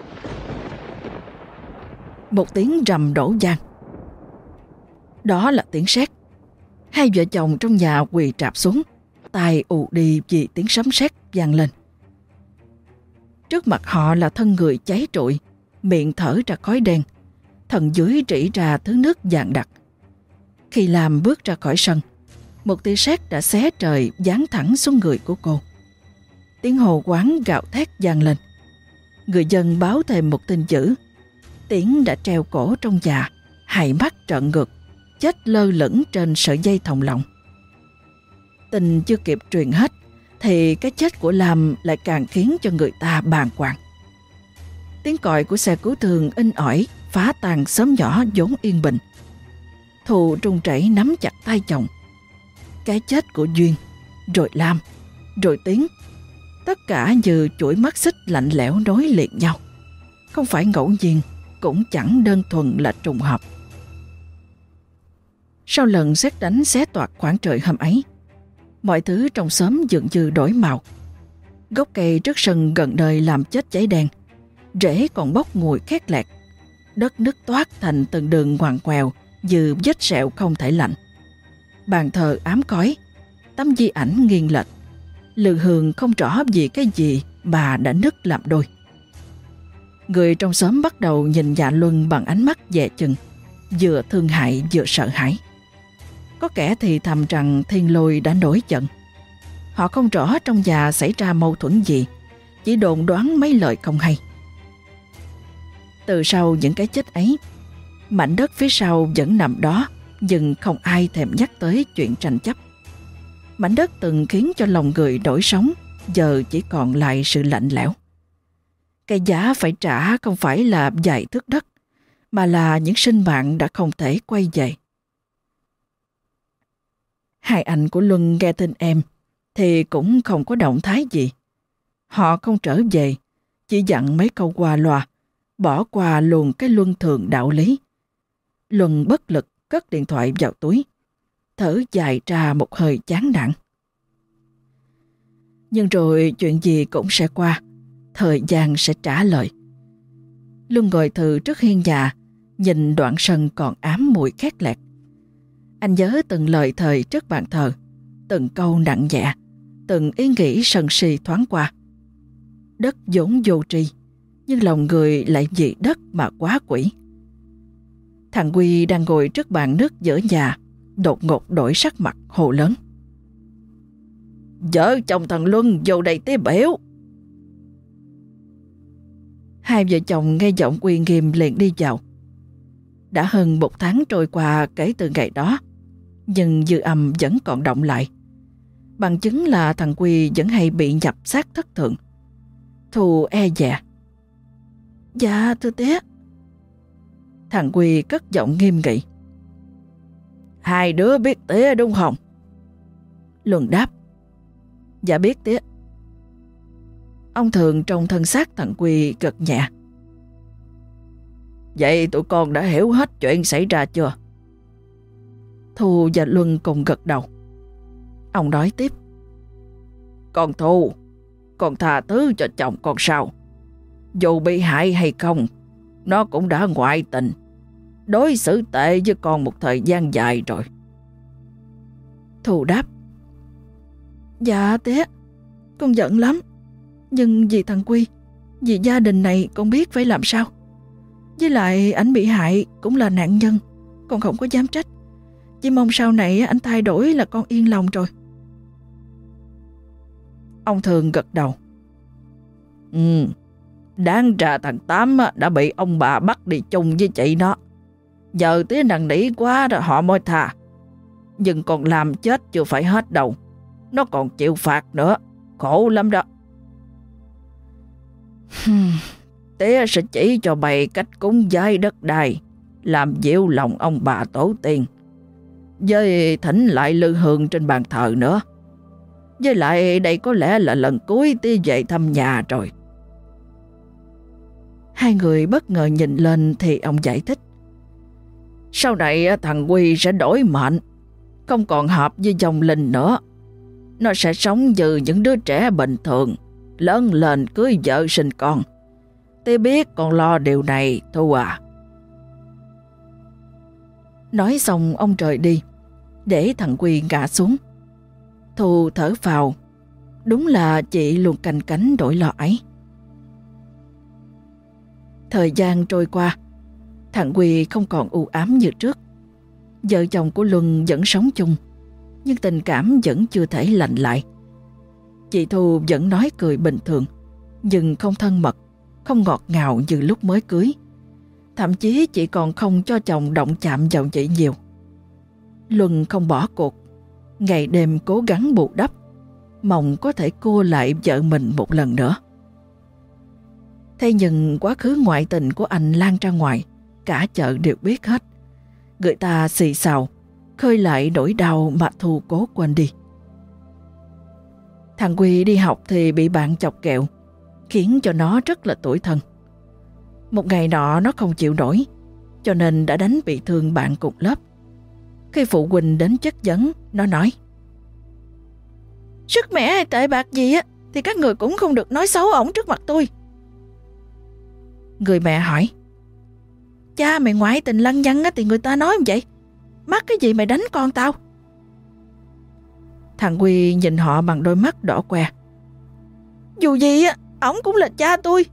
Một tiếng rầm đổ vang. Đó là tiếng sét. Hai vợ chồng trong nhà quỳ rạp xuống, tai ù đi vì tiếng sấm sét vang lên. Trước mặt họ là thân người cháy trụi, miệng thở ra khói đen, thần dưới rỉ ra thứ nước vàng đặc. Khi Lam bước ra khỏi sân, một tia sét đã xé trời giáng thẳng xuống người của cô. Tiếng hô quán gào thét vang lên. Người dân báo thêm một tin dữ. Tiến đã treo cổ trong nhà, hai mắt trợn ngược, chết lơ lửng trên sợi dây thòng lọng. Tin chưa kịp truyền hết, thì cái chết của Lam lại càng khiến cho người ta bàng hoàng. Tiếng còi của xe cứu thương in ỏi phá tan xóm nhỏ vốn yên bình. Thù run rẩy nắm chặt tay chồng. Cái chết của Duyên, rồi Lam, rồi Tiến, tất cả như chuỗi mắt xích lạnh lẽo nối liền nhau. Không phải ngẫu nhiên, cũng chẳng đơn thuần là trùng hợp. Sau lần sét đánh xé toạc khoảng trời hôm ấy, mọi thứ trong xóm dường như đổi màu. Gốc cây trước sân gần đời làm chết cháy đen, rễ còn bốc mùi khét lẹt. Đất nứt toát thành từng đường ngoằn ngoèo như vết sẹo không thể lạnh. Bàn thờ ám khói, tấm di ảnh nghiêng lệch. Lư hương không rõ vì cái gì mà đã nứt làm đôi. Người trong xóm bắt đầu nhìn Dạ Luân bằng ánh mắt dè chừng, vừa thương hại vừa sợ hãi. Có kẻ thì thầm rằng thiên lôi đã nổi giận. Họ không rõ trong nhà xảy ra mâu thuẫn gì, chỉ đồn đoán mấy lời không hay. Từ sau những cái chết ấy, mảnh đất phía sau vẫn nằm đó, nhưng không ai thèm nhắc tới chuyện tranh chấp. Mảnh đất từng khiến cho lòng người đổi sống, giờ chỉ còn lại sự lạnh lẽo. Cái giá phải trả không phải là vài thước đất, mà là những sinh mạng đã không thể quay về. Hai anh của Luân nghe tin em thì cũng không có động thái gì. Họ không trở về, chỉ dặn mấy câu qua loa, bỏ qua luôn cái luân thường đạo lý. Luân bất lực cất điện thoại vào túi, thở dài ra một hơi chán nản. Nhưng rồi chuyện gì cũng sẽ qua, thời gian sẽ trả lời. Luân ngồi thừ trước hiên nhà, nhìn đoạn sân còn ám mùi khét lẹt. Anh nhớ từng lời thời trước bàn thờ, từng câu nặng dạ, từng ý nghĩ sân si thoáng qua. Đất vốn vô tri, nhưng lòng người lại vì đất mà quá quỷ. Thằng Quy đang ngồi trước bàn nước giữa nhà, đột ngột đổi sắc mặt hồ lớn: "Vợ chồng thằng Luân vô đây tế bẻo!" Hai vợ chồng nghe giọng uy nghiêm liền đi vào. Đã hơn một tháng trôi qua kể từ ngày đó, nhưng dư âm vẫn còn động lại. Bằng chứng là thằng Quy vẫn hay bị nhập xác thất thường. Thu e dè: "Dạ thưa té." Thằng Quy cất giọng nghiêm nghị: "Hai đứa biết tía đúng không?" Luân đáp: "Dạ biết tía." Ông Thường trong thân xác thằng Quy gật nhẹ: "Vậy tụi con đã hiểu hết chuyện xảy ra chưa?" Thu và Luân cùng gật đầu. Ông nói tiếp: "Con Thu, con tha thứ cho chồng con sao? Dù bị hại hay không, nó cũng đã ngoại tình, đối xử tệ với con một thời gian dài rồi." Thu đáp: "Dạ té, con giận lắm. Nhưng vì thằng Quy, vì gia đình này con biết phải làm sao. Với lại ảnh bị hại cũng là nạn nhân, con không có dám trách. Chỉ mong sau này anh thay đổi là con yên lòng rồi." Ông Thường gật đầu: "Ừ, đáng ra thằng Tám đã bị ông bà bắt đi chung với chị nó. Giờ tía năn nỉ quá rồi họ mới tha. Nhưng còn làm chết chưa phải hết đâu, nó còn chịu phạt nữa, khổ lắm đó. Tía sẽ chỉ cho bày cách cúng giái đất đai, làm dịu lòng ông bà tổ tiên, với thỉnh lại lư hương trên bàn thờ nữa. Với lại đây có lẽ là lần cuối tía về thăm nhà rồi." Hai người bất ngờ nhìn lên thì ông giải thích: "Sau này thằng Quy sẽ đổi mệnh, không còn hợp với dòng linh nữa. Nó sẽ sống như những đứa trẻ bình thường, lớn lên cưới vợ sinh con. Tía biết con lo điều này Thu à." Nói xong ông rời đi, để thằng Quy ngã xuống. Thu thở phào, đúng là chị luôn canh cánh nỗi lo ấy. Thời gian trôi qua, thằng Quy không còn u ám như trước. Vợ chồng của Luân vẫn sống chung, nhưng tình cảm vẫn chưa thể lành lại. Chị Thu vẫn nói cười bình thường, nhưng không thân mật, không ngọt ngào như lúc mới cưới. Thậm chí chị còn không cho chồng động chạm vào chị nhiều. Luân không bỏ cuộc, ngày đêm cố gắng bù đắp, mong có thể cua lại vợ mình một lần nữa. Thế nhưng quá khứ ngoại tình của anh lan ra ngoài, cả chợ đều biết hết. Người ta xì xào, khơi lại nỗi đau mà Thu cố quên đi. Thằng Quy đi học thì bị bạn chọc ghẹo, khiến cho nó rất là tủi thân. Một ngày nọ nó không chịu nổi, cho nên đã đánh bị thương bạn cùng lớp. Khi phụ huynh đến chất vấn, nó nói: "Sức mẻ hay tệ bạc gì á thì các người cũng không được nói xấu ổng trước mặt tôi." Người mẹ hỏi: "Cha mày ngoại tình lăng nhăng á thì người ta nói vậy, mắc cái gì mày đánh con tao?" Thằng Quy nhìn họ bằng đôi mắt đỏ que: "Dù gì á, ổng cũng là cha tôi."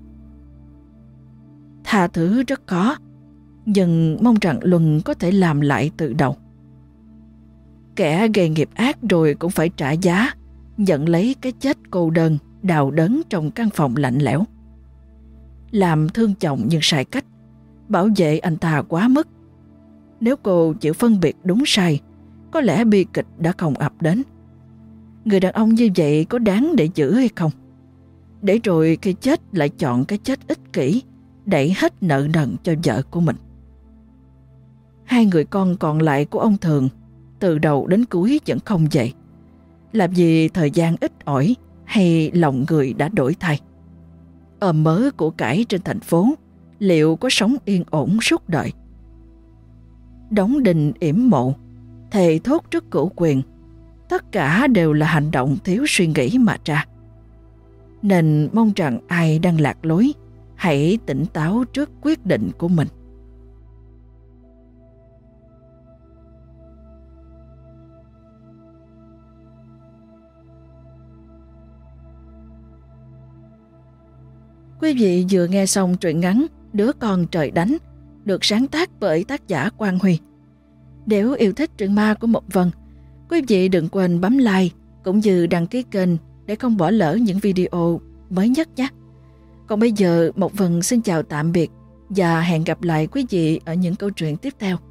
Tha thứ rất khó, nhưng mong rằng Luân có thể làm lại từ đầu. Kẻ gây nghiệp ác rồi cũng phải trả giá, nhận lấy cái chết cô đơn, đau đớn trong căn phòng lạnh lẽo. Làm thương chồng nhưng sai cách, bảo vệ anh ta quá mức. Nếu cô chịu phân biệt đúng sai, có lẽ bi kịch đã không ập đến. Người đàn ông như vậy có đáng để giữ hay không? Để rồi khi chết lại chọn cái chết ích kỷ, đẩy hết nợ nần cho vợ của mình. Hai người con còn lại của ông Thường từ đầu đến cuối vẫn không về. Làm gì thời gian ít ỏi hay lòng người đã đổi thay? Ôm mớ của cải trên thành phố, liệu có sống yên ổn suốt đời? Đóng đinh yểm mộ, thề thốt trước cửu quyền, tất cả đều là hành động thiếu suy nghĩ mà ra. Nên mong rằng ai đang lạc lối hãy tỉnh táo trước quyết định của mình. Quý vị vừa nghe xong truyện ngắn Đứa con trời đánh được sáng tác bởi tác giả Quang Huy. Nếu yêu thích truyện ma của Mộc Vân, quý vị đừng quên bấm like cũng như đăng ký kênh để không bỏ lỡ những video mới nhất nhé. Còn bây giờ Mộc Vân xin chào tạm biệt và hẹn gặp lại quý vị ở những câu chuyện tiếp theo.